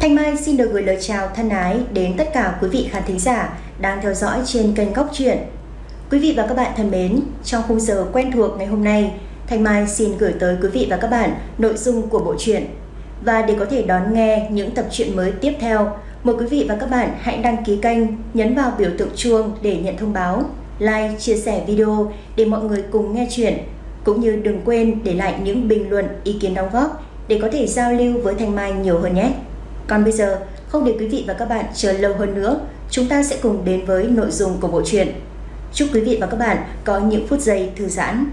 Thanh Mai xin được gửi lời chào thân ái đến tất cả quý vị khán thính giả đang theo dõi trên kênh Góc Truyện. Quý vị và các bạn thân mến, trong khung giờ quen thuộc ngày hôm nay, Thanh Mai xin gửi tới quý vị và các bạn nội dung của bộ truyện. Và để có thể đón nghe những tập truyện mới tiếp theo, mời quý vị và các bạn hãy đăng ký kênh, nhấn vào biểu tượng chuông để nhận thông báo, like, chia sẻ video để mọi người cùng nghe truyện. Cũng như đừng quên để lại những bình luận, ý kiến đóng góp để có thể giao lưu với Thanh Mai nhiều hơn nhé. Còn bây giờ, không để quý vị và các bạn chờ lâu hơn nữa, chúng ta sẽ cùng đến với nội dung của bộ truyện. Chúc quý vị và các bạn có những phút giây thư giãn.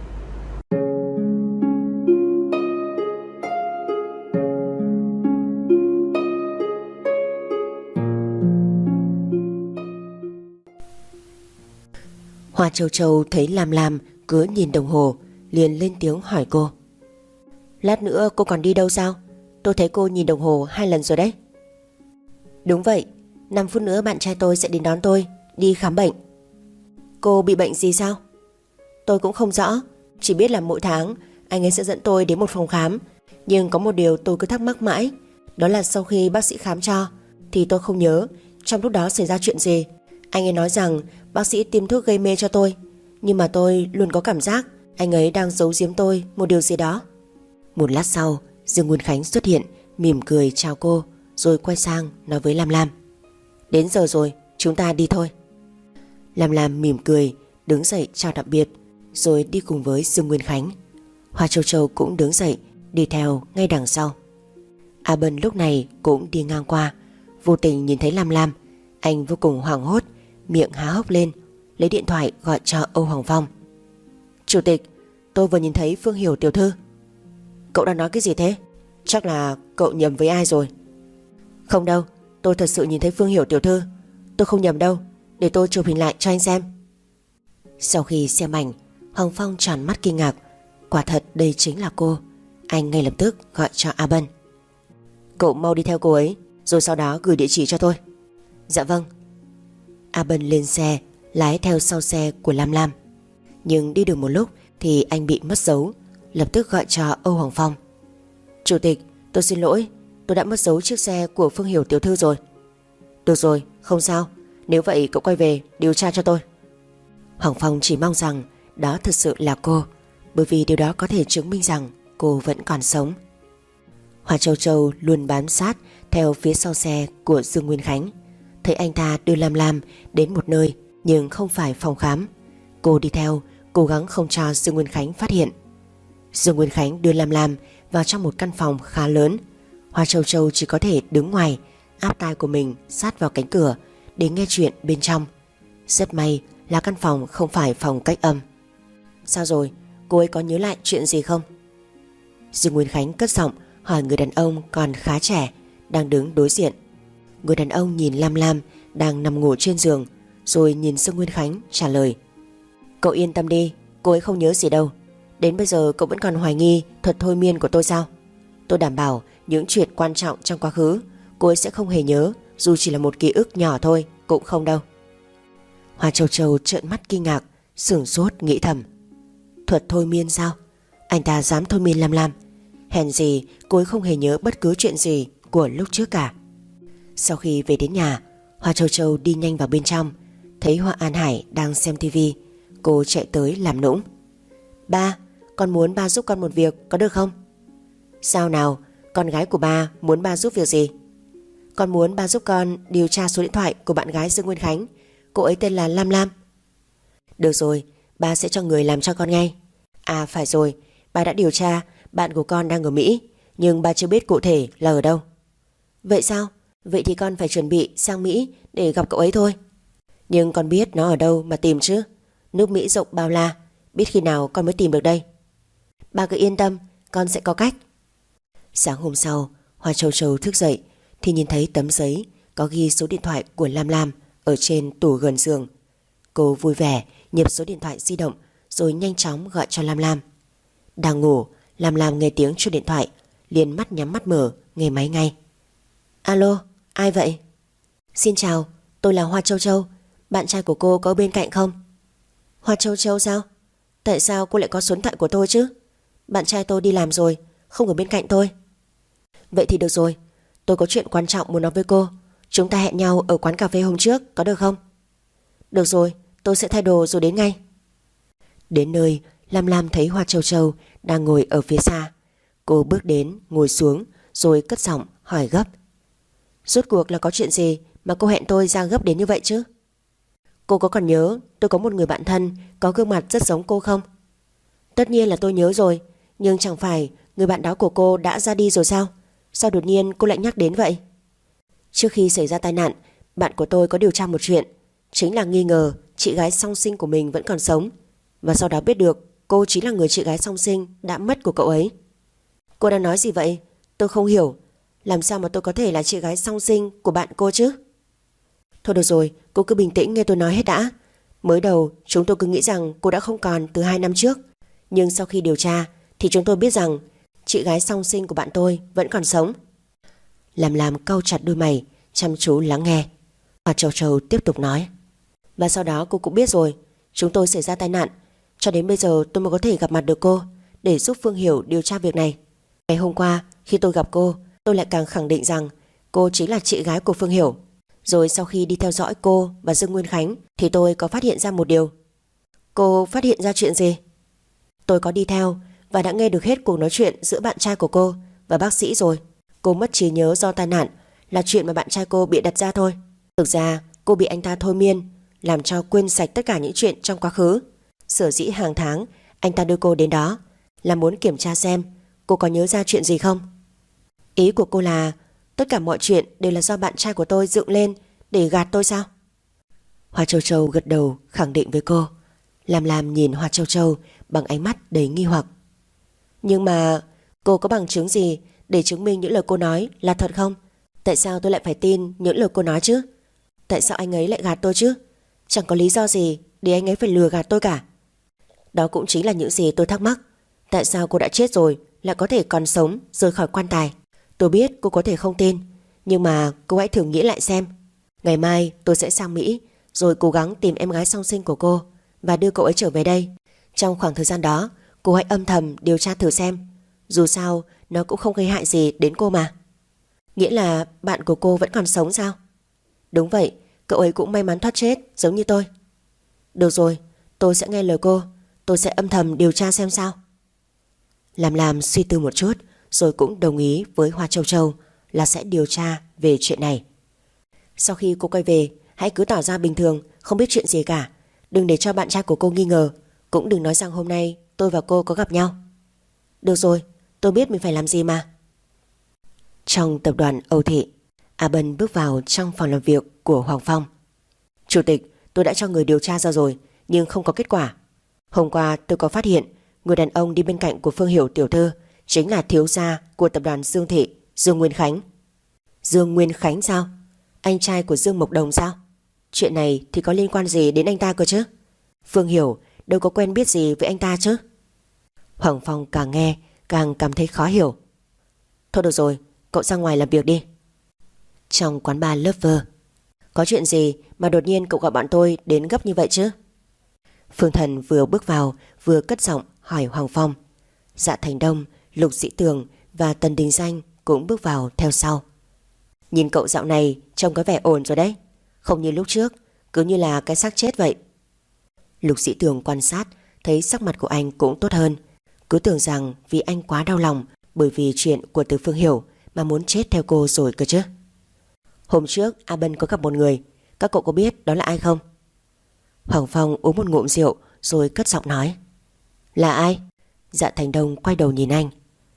Hoa Châu Châu thấy Lam cứ nhìn đồng hồ, liền lên tiếng hỏi cô: "Lát nữa cô còn đi đâu sao? Tôi thấy cô nhìn đồng hồ 2 lần rồi đấy." "Đúng vậy, 5 phút nữa bạn trai tôi sẽ đến đón tôi đi khám bệnh." "Cô bị bệnh gì sao?" "Tôi cũng không rõ, chỉ biết là mỗi tháng anh ấy sẽ dẫn tôi đến một phòng khám. Nhưng có một điều tôi cứ thắc mắc mãi, đó là sau khi bác sĩ khám cho thì tôi không nhớ trong lúc đó xảy ra chuyện gì. Anh ấy nói rằng bác sĩ tiêm thuốc gây mê cho tôi, nhưng mà tôi luôn có cảm giác anh ấy đang giấu giếm tôi một điều gì đó." Một lát sau, Dương Nguyên Khánh xuất hiện, mỉm cười chào cô, rồi quay sang nói với Lam: "Đến giờ rồi, chúng ta đi thôi." Lam mỉm cười, đứng dậy chào tạm biệt, rồi đi cùng với Dương Nguyên Khánh. Hoa Châu Châu cũng đứng dậy, đi theo ngay đằng sau. A Bân lúc này cũng đi ngang qua, vô tình nhìn thấy Lam. Anh vô cùng hoảng hốt, miệng há hốc lên, lấy điện thoại gọi cho Âu Hoàng Phong. "Chủ tịch, tôi vừa nhìn thấy Phương Hiểu tiểu thư." "Cậu đang nói cái gì thế? Chắc là cậu nhầm với ai rồi." "Không đâu, tôi thật sự nhìn thấy Phương Hiểu tiểu thư. Tôi không nhầm đâu, để tôi chụp hình lại cho anh xem." Sau khi xem ảnh, Hoàng Phong tròn mắt kinh ngạc. Quả thật đây chính là cô. Anh ngay lập tức gọi cho A Bân. "Cậu mau đi theo cô ấy, rồi sau đó gửi địa chỉ cho tôi." "Dạ vâng." A Bân lên xe, lái theo sau xe của Lam. Nhưng đi được một lúc thì anh bị mất dấu, lập tức gọi cho Âu Hoàng Phong. "Chủ tịch, tôi xin lỗi, tôi đã mất dấu chiếc xe của Phương Hiểu tiểu thư rồi." "Được rồi, không sao, nếu vậy cậu quay về điều tra cho tôi." Hoàng Phong chỉ mong rằng đó thật sự là cô, bởi vì điều đó có thể chứng minh rằng cô vẫn còn sống. Hoa Châu Châu luôn bám sát theo phía sau xe của Dương Nguyên Khánh. Thấy anh ta đưa Lam đến một nơi nhưng không phải phòng khám, cô đi theo, cố gắng không cho Dương Nguyên Khánh phát hiện. Dương Nguyên Khánh đưa Lam vào trong một căn phòng khá lớn. Hoa Châu Châu chỉ có thể đứng ngoài, áp tai của mình sát vào cánh cửa để nghe chuyện bên trong. Rất may là căn phòng không phải phòng cách âm. "Sao rồi, cô ấy có nhớ lại chuyện gì không?" Dương Nguyên Khánh cất giọng hỏi người đàn ông còn khá trẻ đang đứng đối diện. Người đàn ông nhìn Lam đang nằm ngủ trên giường, rồi nhìn Dương Nguyên Khánh trả lời: "Cậu yên tâm đi, cô ấy không nhớ gì đâu. Đến bây giờ cậu vẫn còn hoài nghi thuật thôi miên của tôi sao? Tôi đảm bảo những chuyện quan trọng trong quá khứ cô ấy sẽ không hề nhớ, dù chỉ là một ký ức nhỏ thôi cũng không đâu." Hoa Châu Châu trợn mắt kinh ngạc, sửng sốt nghĩ thầm: thuật thôi miên sao? Anh ta dám thôi miên Lam? Hèn gì cô ấy không hề nhớ bất cứ chuyện gì của lúc trước cả. Sau khi về đến nhà, Hoa Châu Châu đi nhanh vào bên trong, thấy Hoa An Hải đang xem tivi. Cô chạy tới làm nũng: "Ba, con muốn ba giúp con một việc, có được không?" "Sao nào, con gái của ba muốn ba giúp việc gì?" "Con muốn ba giúp con điều tra số điện thoại của bạn gái Dương Nguyên Khánh. Cô ấy tên là Lam." "Được rồi, ba sẽ cho người làm cho con ngay. À phải rồi, ba đã điều tra, bạn của con đang ở Mỹ, nhưng ba chưa biết cụ thể là ở đâu." "Vậy sao? Vậy thì con phải chuẩn bị sang Mỹ để gặp cậu ấy thôi." "Nhưng con biết nó ở đâu mà tìm chứ? Nước Mỹ rộng bao la, biết khi nào con mới tìm được đây." "Ba cứ yên tâm, con sẽ có cách." Sáng hôm sau, Hoa Châu Châu thức dậy thì nhìn thấy tấm giấy có ghi số điện thoại của Lam ở trên tủ gần giường. Cô vui vẻ nhập số điện thoại di động rồi nhanh chóng gọi cho Lam. Đang ngủ, Lam nghe tiếng chuông điện thoại, liền mắt nhắm mắt mở nghe máy ngay. "Alo, ai vậy?" "Xin chào, tôi là Hoa Châu Châu. Bạn trai của cô có ở bên cạnh không?" "Hoa Châu Châu sao? Tại sao cô lại có số điện thoại của tôi chứ? Bạn trai tôi đi làm rồi, không ở bên cạnh tôi." "Vậy thì được rồi, Tôi có chuyện quan trọng muốn nói với cô. Chúng ta hẹn nhau ở quán cà phê hôm trước, có được không? Được rồi, tôi sẽ thay đồ rồi đến ngay. Đến nơi, Lam Lam thấy Hoa Châu Châu đang ngồi ở phía xa. Cô bước đến, ngồi xuống, rồi cất giọng hỏi gấp. Rốt cuộc là có chuyện gì mà cô hẹn tôi ra gấp đến như vậy chứ? Cô có còn nhớ tôi có một người bạn thân có gương mặt rất giống cô không? Tất nhiên là tôi nhớ rồi, nhưng chẳng phải người bạn đó của cô đã ra đi rồi sao? Sao đột nhiên cô lại nhắc đến vậy? Trước khi xảy ra tai nạn, bạn của tôi có điều tra một chuyện, chính là nghi ngờ chị gái song sinh của mình vẫn còn sống, và sau đó biết được cô chính là người chị gái song sinh đã mất của cậu ấy. Cô đang nói gì vậy? Tôi không hiểu. Làm sao mà tôi có thể là chị gái song sinh của bạn cô chứ? Thôi được rồi, cô cứ bình tĩnh nghe tôi nói hết đã. Mới đầu chúng tôi cứ nghĩ rằng cô đã không còn từ 2 năm trước, nhưng sau khi điều tra thì chúng tôi biết rằng chị gái song sinh của bạn tôi vẫn còn sống. Làm cau chặt đôi mày, chăm chú lắng nghe. Hoa Châu Châu tiếp tục nói. Và sau đó cô cũng biết rồi, chúng tôi xảy ra tai nạn. Cho đến bây giờ tôi mới có thể gặp mặt được cô để giúp Phương Hiểu điều tra việc này. Ngày hôm qua khi tôi gặp cô, tôi lại càng khẳng định rằng cô chính là chị gái của Phương Hiểu. Rồi sau khi đi theo dõi cô và Dương Nguyên Khánh thì tôi có phát hiện ra một điều. Cô phát hiện ra chuyện gì? Tôi có đi theo và đã nghe được hết cuộc nói chuyện giữa bạn trai của cô và bác sĩ rồi. Cô mất trí nhớ do tai nạn là chuyện mà bạn trai cô bịa đặt ra thôi. Thực ra cô bị anh ta thôi miên, làm cho quên sạch tất cả những chuyện trong quá khứ. Sở dĩ hàng tháng anh ta đưa cô đến đó là muốn kiểm tra xem cô có nhớ ra chuyện gì không. Ý của cô là tất cả mọi chuyện đều là do bạn trai của tôi dựng lên để gạt tôi sao? Hoa Châu Châu gật đầu khẳng định với cô. Làm nhìn Hoa Châu Châu bằng ánh mắt đầy nghi hoặc. Nhưng mà cô có bằng chứng gì để chứng minh những lời cô nói là thật không? Tại sao tôi lại phải tin những lời cô nói chứ? Tại sao anh ấy lại gạt tôi chứ? Chẳng có lý do gì để anh ấy phải lừa gạt tôi cả. Đó cũng chính là những gì tôi thắc mắc. Tại sao cô đã chết rồi lại có thể còn sống rời khỏi quan tài? Tôi biết cô có thể không tin, nhưng mà cô hãy thử nghĩ lại xem. Ngày mai tôi sẽ sang Mỹ, rồi cố gắng tìm em gái song sinh của cô và đưa cậu ấy trở về đây. Trong khoảng thời gian đó, cô hãy âm thầm điều tra thử xem. Dù sao nó cũng không gây hại gì đến cô mà. Nghĩa là bạn của cô vẫn còn sống sao? Đúng vậy, cậu ấy cũng may mắn thoát chết giống như tôi. Được rồi, tôi sẽ nghe lời cô. Tôi sẽ âm thầm điều tra xem sao. Làm suy tư một chút, rồi cũng đồng ý với Hoa Châu Châu là sẽ điều tra về chuyện này. Sau khi cô quay về, hãy cứ tỏ ra bình thường, không biết chuyện gì cả. Đừng để cho bạn trai của cô nghi ngờ. Cũng đừng nói rằng hôm nay tôi và cô có gặp nhau. Được rồi, tôi biết mình phải làm gì mà. Trong tập đoàn Âu Thị, A Bân bước vào trong phòng làm việc của Hoàng Phong. Chủ tịch, tôi đã cho người điều tra ra rồi, nhưng không có kết quả. Hôm qua tôi có phát hiện người đàn ông đi bên cạnh của Phương Hiểu tiểu thư chính là thiếu gia của tập đoàn Dương Thị, Dương Nguyên Khánh. Dương Nguyên Khánh sao? Anh trai của Dương Mộc Đồng sao? Chuyện này thì có liên quan gì đến anh ta cơ chứ? Phương Hiểu đâu có quen biết gì với anh ta chứ? Hoàng Phong càng nghe càng cảm thấy khó hiểu. Thôi được rồi, cậu ra ngoài làm việc đi. Trong quán bar Lover. Có chuyện gì mà đột nhiên cậu gọi bọn tôi đến gấp như vậy chứ? Phương Thần vừa bước vào vừa cất giọng hỏi Hoàng Phong. Dạ Thành Đông, Lục Dĩ Tường và Tần Đình Danh cũng bước vào theo sau. Nhìn cậu dạo này trông có vẻ ổn rồi đấy, không như lúc trước, cứ như là cái xác chết vậy. Lục Dĩ Tường quan sát thấy sắc mặt của anh cũng tốt hơn. Cứ tưởng rằng vì anh quá đau lòng bởi vì chuyện của Từ Phương Hiểu mà muốn chết theo cô rồi cơ chứ. Hôm trước A Bân có gặp một người, các cậu có biết đó là ai không? Hoàng Phong uống một ngụm rượu rồi cất giọng nói. Là ai? Dạ Thành Đông quay đầu nhìn anh.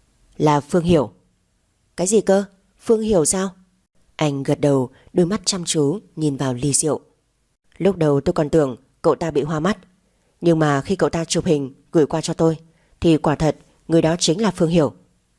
Là Phương Hiểu. Cái gì cơ? Phương Hiểu sao? Anh gật đầu, đôi mắt chăm chú nhìn vào ly rượu. Lúc đầu tôi còn tưởng cậu ta bị hoa mắt, nhưng mà khi cậu ta chụp hình gửi qua cho tôi thì quả thật người đó chính là Phương Hiểu.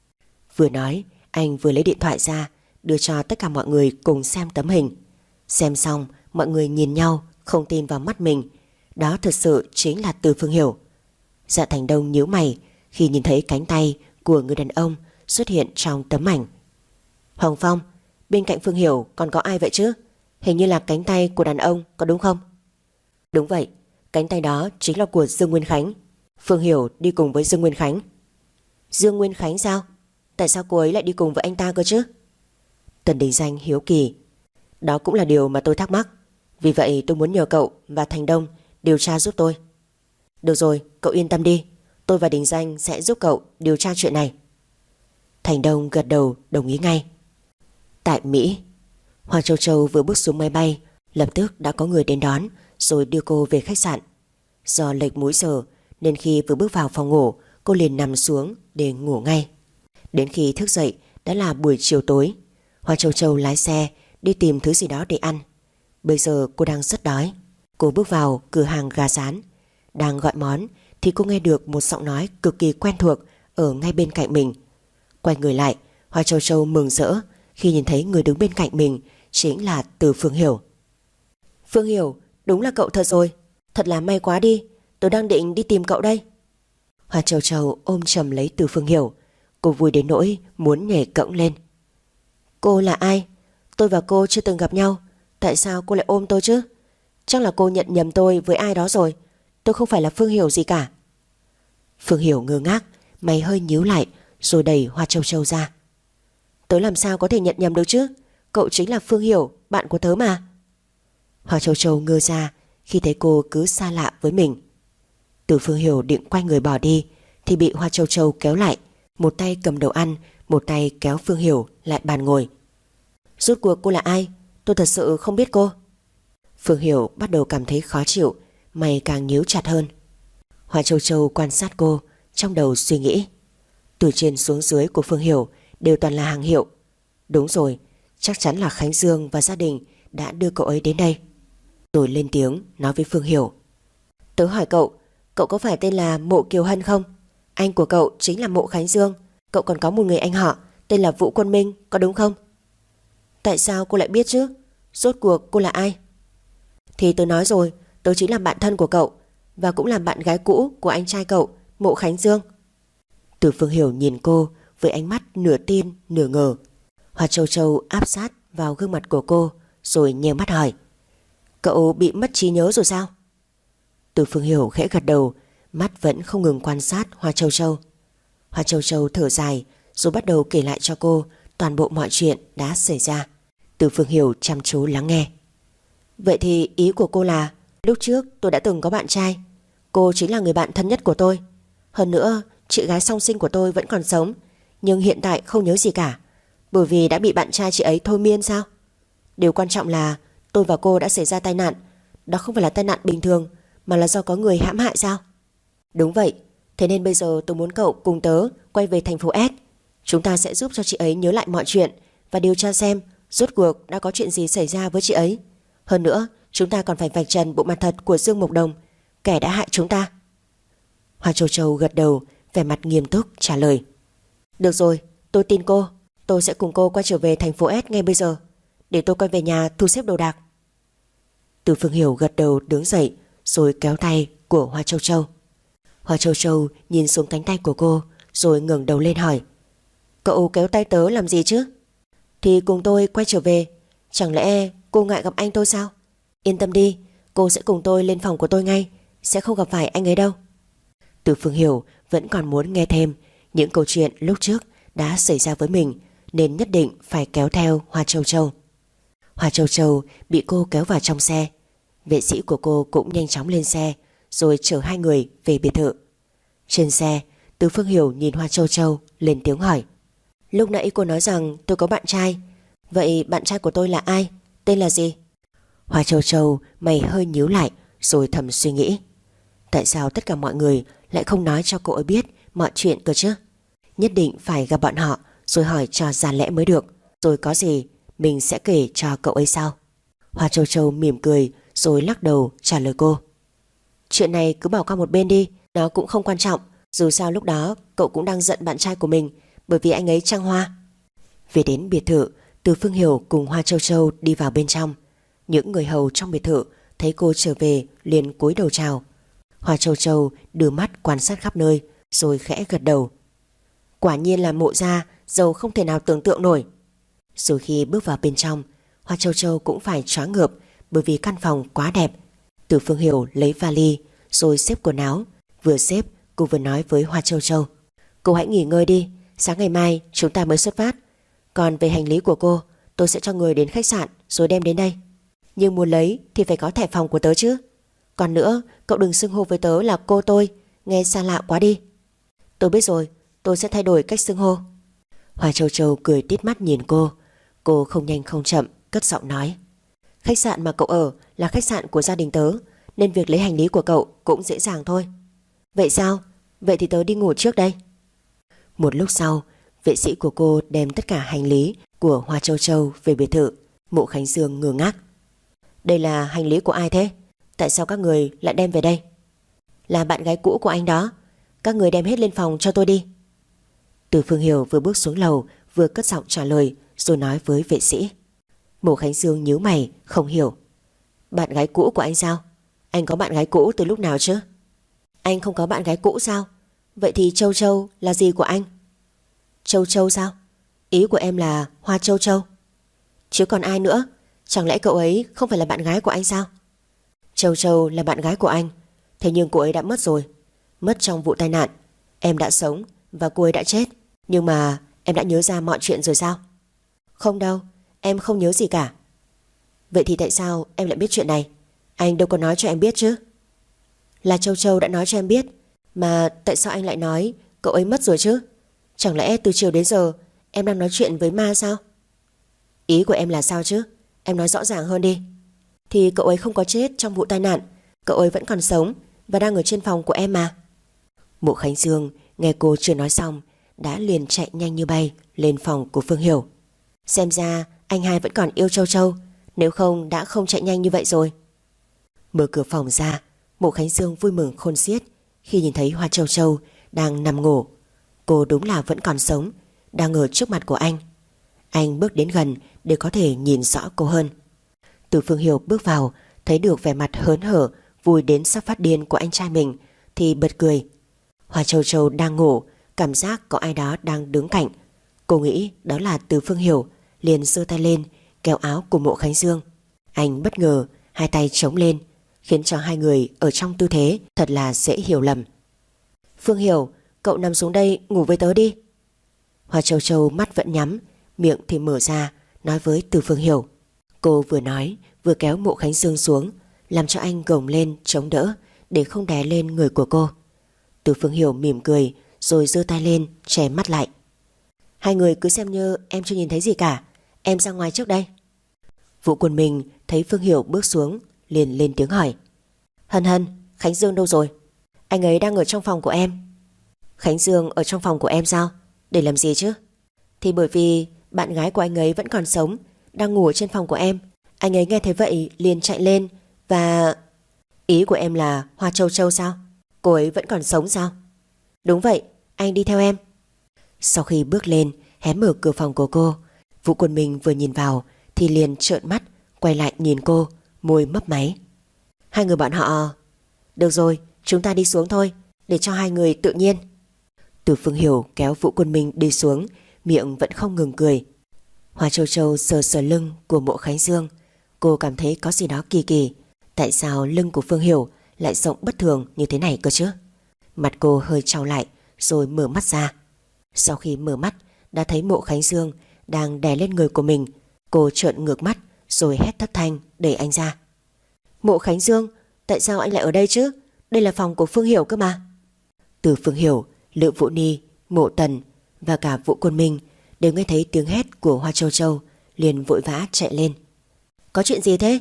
Vừa nói anh vừa lấy điện thoại ra đưa cho tất cả mọi người cùng xem tấm hình. Xem xong mọi người nhìn nhau không tin vào mắt mình. Đó thực sự chính là Từ Phương Hiểu. Dạ Thành Đông nhíu mày khi nhìn thấy cánh tay của người đàn ông xuất hiện trong tấm ảnh. Hoàng Phong, bên cạnh Phương Hiểu còn có ai vậy chứ? Hình như là cánh tay của đàn ông, có đúng không? Đúng vậy, cánh tay đó chính là của Dương Nguyên Khánh. Phương Hiểu đi cùng với Dương Nguyên Khánh. Dương Nguyên Khánh sao? Tại sao cô ấy lại đi cùng với anh ta cơ chứ? Tần Đình Danh hiếu kỳ. Đó cũng là điều mà tôi thắc mắc. Vì vậy tôi muốn nhờ cậu và Thành Đông điều tra giúp tôi. Được rồi, cậu yên tâm đi. Tôi và Đình Danh sẽ giúp cậu điều tra chuyện này. Thành Đông gật đầu đồng ý ngay. Tại Mỹ, Hoa Châu Châu vừa bước xuống máy bay, lập tức đã có người đến đón rồi đưa cô về khách sạn. Do lệch múi giờ nên khi vừa bước vào phòng ngủ, cô liền nằm xuống để ngủ ngay. Đến khi thức dậy đã là buổi chiều tối. Hoa Châu Châu lái xe đi tìm thứ gì đó để ăn. Bây giờ cô đang rất đói. Cô bước vào cửa hàng gà rán, đang gọi món thì cô nghe được một giọng nói cực kỳ quen thuộc ở ngay bên cạnh mình. Quay người lại, Hoa Châu Châu mừng rỡ khi nhìn thấy người đứng bên cạnh mình chính là Từ Phương Hiểu. Phương Hiểu, đúng là cậu thật rồi. Thật là may quá đi, tôi đang định đi tìm cậu đây. Hoa Châu Châu ôm chầm lấy Từ Phương Hiểu. Cô vui đến nỗi muốn nhảy cẫng lên. Cô là ai? Tôi và cô chưa từng gặp nhau. Tại sao cô lại ôm tôi chứ? Chắc là cô nhận nhầm tôi với ai đó rồi. Tôi không phải là Phương Hiểu gì cả. Phương Hiểu ngơ ngác, mày hơi nhíu lại rồi đẩy Hoa Châu Châu ra. Tớ làm sao có thể nhận nhầm được chứ? Cậu chính là Phương Hiểu, bạn của tớ mà. Hoa Châu Châu ngơ ra khi thấy cô cứ xa lạ với mình. Từ Phương Hiểu định quay người bỏ đi thì bị Hoa Châu Châu kéo lại, một tay cầm đồ ăn, một tay kéo Phương Hiểu lại bàn ngồi. Rốt cuộc cô là ai? Tôi thật sự không biết cô. Phương Hiểu bắt đầu cảm thấy khó chịu, mày càng nhíu chặt hơn. Hoa Châu Châu quan sát cô, trong đầu suy nghĩ. Từ trên xuống dưới của Phương Hiểu đều toàn là hàng hiệu. Đúng rồi, chắc chắn là Khánh Dương và gia đình đã đưa cậu ấy đến đây. Rồi lên tiếng nói với Phương Hiểu. Tớ hỏi cậu, cậu có phải tên là Mộ Kiều Hân không? Anh của cậu chính là Mộ Khánh Dương. Cậu còn có một người anh họ tên là Vũ Quân Minh, có đúng không? Tại sao cô lại biết chứ? Rốt cuộc cô là ai? Thì tớ nói rồi, tớ chính là bạn thân của cậu, và cũng là bạn gái cũ của anh trai cậu, Mộ Khánh Dương. Từ Phương Hiểu nhìn cô với ánh mắt nửa tin nửa ngờ. Hoa Châu Châu áp sát vào gương mặt của cô rồi nheo mắt hỏi. Cậu bị mất trí nhớ rồi sao? Từ Phương Hiểu khẽ gật đầu, mắt vẫn không ngừng quan sát Hoa Châu Châu. Hoa Châu Châu thở dài rồi bắt đầu kể lại cho cô toàn bộ mọi chuyện đã xảy ra. Từ Phương Hiểu chăm chú lắng nghe. Vậy thì ý của cô là lúc trước tôi đã từng có bạn trai. Cô chính là người bạn thân nhất của tôi. Hơn nữa chị gái song sinh của tôi vẫn còn sống, nhưng hiện tại không nhớ gì cả, bởi vì đã bị bạn trai chị ấy thôi miên sao? Điều quan trọng là tôi và cô đã xảy ra tai nạn. Đó không phải là tai nạn bình thường, mà là do có người hãm hại sao? Đúng vậy. Thế nên bây giờ tôi muốn cậu cùng tớ quay về thành phố S. Chúng ta sẽ giúp cho chị ấy nhớ lại mọi chuyện và điều tra xem rốt cuộc đã có chuyện gì xảy ra với chị ấy. Hơn nữa chúng ta còn phải vạch trần bộ mặt thật của Dương Mộc Đồng, kẻ đã hại chúng ta. Hoa Châu Châu gật đầu, vẻ mặt nghiêm túc trả lời. Được rồi, tôi tin cô. Tôi sẽ cùng cô quay trở về thành phố S ngay bây giờ. Để tôi quay về nhà thu xếp đồ đạc. Từ Phương Hiểu gật đầu đứng dậy rồi kéo tay của Hoa Châu Châu. Hoa Châu Châu nhìn xuống cánh tay của cô rồi ngẩng đầu lên hỏi. Cậu kéo tay tớ làm gì chứ? Thì cùng tôi quay trở về. Chẳng lẽ cô ngại gặp anh tôi sao? Yên tâm đi, cô sẽ cùng tôi lên phòng của tôi ngay, sẽ không gặp phải anh ấy đâu. Từ Phương Hiểu vẫn còn muốn nghe thêm những câu chuyện lúc trước đã xảy ra với mình, nên nhất định phải kéo theo Hoa Châu Châu. Hoa Châu Châu bị cô kéo vào trong xe. Vệ sĩ của cô cũng nhanh chóng lên xe rồi chở hai người về biệt thự. Trên xe, Từ Phương Hiểu nhìn Hoa Châu Châu lên tiếng hỏi. Lúc nãy cô nói rằng tôi có bạn trai. Vậy bạn trai của tôi là ai? Tên là gì? Hoa Châu Châu mày hơi nhíu lại rồi thầm suy nghĩ. Tại sao tất cả mọi người lại không nói cho cô ấy biết mọi chuyện cơ chứ? Nhất định phải gặp bọn họ rồi hỏi cho ra lẽ mới được. Rồi có gì mình sẽ kể cho cậu ấy sau. Hoa Châu Châu mỉm cười rồi lắc đầu trả lời cô. Chuyện này cứ bỏ qua một bên đi, nó cũng không quan trọng. Dù sao lúc đó cậu cũng đang giận bạn trai của mình bởi vì anh ấy trăng hoa. Về đến biệt thự, Từ Phương Hiểu cùng Hoa Châu Châu đi vào bên trong. Những người hầu trong biệt thự thấy cô trở về liền cúi đầu chào. Hoa Châu Châu đưa mắt quan sát khắp nơi rồi khẽ gật đầu. Quả nhiên là Mộ gia giàu không thể nào tưởng tượng nổi. Rồi khi bước vào bên trong, Hoa Châu Châu cũng phải choáng ngợp bởi vì căn phòng quá đẹp. Từ Phương Hiểu lấy vali rồi xếp quần áo. Vừa xếp cô vừa nói với Hoa Châu Châu. Cô hãy nghỉ ngơi đi, sáng ngày mai chúng ta mới xuất phát. Còn về hành lý của cô, Tôi sẽ cho người đến khách sạn rồi đem đến đây. Nhưng muốn lấy thì phải có thẻ phòng của tớ chứ. Còn nữa, cậu đừng xưng hô với tớ là cô tôi, nghe xa lạ quá đi. Tôi biết rồi, tôi sẽ thay đổi cách xưng hô. Hoa Châu Châu cười tít mắt nhìn cô. Cô không nhanh không chậm cất giọng nói: khách sạn mà cậu ở là khách sạn của gia đình tớ, nên việc lấy hành lý của cậu cũng dễ dàng thôi. Vậy sao? Vậy thì tớ đi ngủ trước đây. Một lúc sau, vệ sĩ của cô đem tất cả hành lý của Hoa Châu Châu về biệt thự. Mộ Khánh Dương ngơ ngác. Đây là hành lý của ai thế? Tại sao các người lại đem về đây? Là bạn gái cũ của anh đó. Các người đem hết lên phòng cho tôi đi. Từ Phương Hiểu vừa bước xuống lầu vừa cất giọng trả lời, rồi nói với vệ sĩ. Mộ Khánh Dương nhíu mày không hiểu. Bạn gái cũ của anh sao? Anh có bạn gái cũ từ lúc nào chứ? Anh không có bạn gái cũ sao? Vậy thì Châu Châu là gì của anh? Châu Châu sao? Ý của em là Hoa Châu Châu. Chứ còn ai nữa? Chẳng lẽ cậu ấy không phải là bạn gái của anh sao? Châu Châu là bạn gái của anh. Thế nhưng cô ấy đã mất rồi. Mất trong vụ tai nạn. Em đã sống và cô ấy đã chết. Nhưng mà em đã nhớ ra mọi chuyện rồi sao? Không đâu, em không nhớ gì cả. Vậy thì tại sao em lại biết chuyện này? Anh đâu có nói cho em biết chứ. Là Châu Châu đã nói cho em biết. Mà tại sao anh lại nói cậu ấy mất rồi chứ? Chẳng lẽ từ chiều đến giờ em đang nói chuyện với ma sao? Ý của em là sao chứ? Em nói rõ ràng hơn đi. Thì cậu ấy không có chết trong vụ tai nạn. Cậu ấy vẫn còn sống và đang ở trên phòng của em mà. Mộ Khánh Dương nghe cô chưa nói xong đã liền chạy nhanh như bay lên phòng của Phương Hiểu. Xem ra anh hai vẫn còn yêu Châu Châu, nếu không đã không chạy nhanh như vậy rồi. Mở cửa phòng ra, Mộ Khánh Dương vui mừng khôn xiết khi nhìn thấy Hoa Châu Châu đang nằm ngủ. Cô đúng là vẫn còn sống, đang ở trước mặt của anh. Anh bước đến gần để có thể nhìn rõ cô hơn. Từ Phương Hiểu bước vào, thấy được vẻ mặt hớn hở, vui đến sắp phát điên của anh trai mình thì bật cười. Hoa Châu Châu đang ngủ, cảm giác có ai đó đang đứng cạnh. Cô nghĩ đó là Từ Phương Hiểu, liền giơ tay lên kéo áo của Mộ Khánh Dương. Anh bất ngờ hai tay chống lên, khiến cho hai người ở trong tư thế thật là dễ hiểu lầm. Phương Hiểu, cậu nằm xuống đây ngủ với tớ đi. Hoa Châu Châu mắt vẫn nhắm, miệng thì mở ra, nói với Từ Phương Hiểu. Cô vừa nói vừa kéo Mộ Khánh Dương xuống, làm cho anh gồng lên chống đỡ để không đè lên người của cô. Từ Phương Hiểu mỉm cười rồi giơ tay lên che mắt lại. Hai người cứ xem như em chưa nhìn thấy gì cả, em ra ngoài trước đây. Vũ Quân Minh thấy Phương Hiểu bước xuống liền lên tiếng hỏi. Hân Hân, Khánh Dương đâu rồi? Anh ấy đang ở trong phòng của em. Khánh Dương ở trong phòng của em sao? Để làm gì chứ? Thì bởi vì bạn gái của anh ấy vẫn còn sống, đang ngủ ở trên phòng của em. Anh ấy nghe thấy vậy liền chạy lên và... Ý của em là Hoa Châu Châu sao? Cô ấy vẫn còn sống sao? Đúng vậy, anh đi theo em. Sau khi bước lên hé mở cửa phòng của cô, Vũ Quân Minh vừa nhìn vào thì liền trợn mắt quay lại nhìn cô, môi mấp máy. Hai người bọn họ... Được rồi, chúng ta đi xuống thôi, để cho hai người tự nhiên. Từ Phương Hiểu kéo Vũ Quân Minh đi xuống, miệng vẫn không ngừng cười. Hoa Châu Châu sờ sờ lưng của Mộ Khánh Dương. Cô cảm thấy có gì đó kỳ kỳ. Tại sao lưng của Phương Hiểu lại rộng bất thường như thế này cơ chứ? Mặt cô hơi trao lại rồi mở mắt ra. Sau khi mở mắt đã thấy Mộ Khánh Dương đang đè lên người của mình. Cô trợn ngược mắt rồi hét thất thanh đẩy anh ra. Mộ Khánh Dương, tại sao anh lại ở đây chứ? Đây là phòng của Phương Hiểu cơ mà. Từ Phương Hiểu, Lữ Vũ Ni, Mộ Tần và cả Vũ Quân Minh đều nghe thấy tiếng hét của Hoa Châu Châu, liền vội vã chạy lên. Có chuyện gì thế?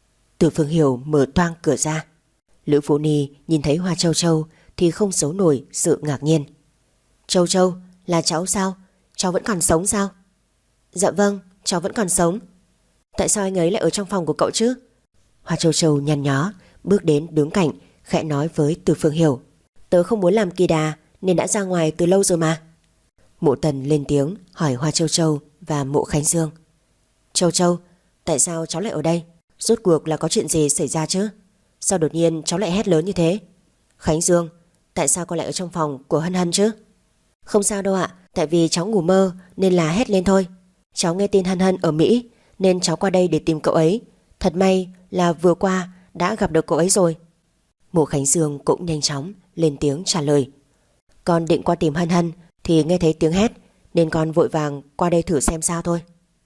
Từ Phương Hiểu mở toang cửa ra. Lữ Vũ Ni nhìn thấy Hoa Châu Châu thì không giấu nổi sự ngạc nhiên. Châu Châu, là cháu sao? Cháu vẫn còn sống sao? Dạ vâng, cháu vẫn còn sống. Tại sao anh ấy lại ở trong phòng của cậu chứ? Hoa Châu Châu nhăn nhó bước đến đứng cạnh, khẽ nói với Từ Phương Hiểu. Tớ không muốn làm kỳ đà nên đã ra ngoài từ lâu rồi mà. Mộ Tần lên tiếng hỏi Hoa Châu Châu và Mộ Khánh Dương. Châu Châu, tại sao cháu lại ở đây? Rốt cuộc là có chuyện gì xảy ra chứ? Sao đột nhiên cháu lại hét lớn như thế? Khánh Dương, tại sao con lại ở trong phòng của Hân Hân chứ? Không sao đâu ạ, tại vì cháu ngủ mơ nên là hét lên thôi. Cháu nghe tin Hân Hân ở Mỹ nên cháu qua đây để tìm cậu ấy. Thật may là vừa qua đã gặp được cậu ấy rồi. Mộ Khánh Dương cũng nhanh chóng lên tiếng trả lời. Con định qua tìm Hân Hân thì nghe thấy tiếng hét nên con vội vàng qua đây thử xem sao thôi.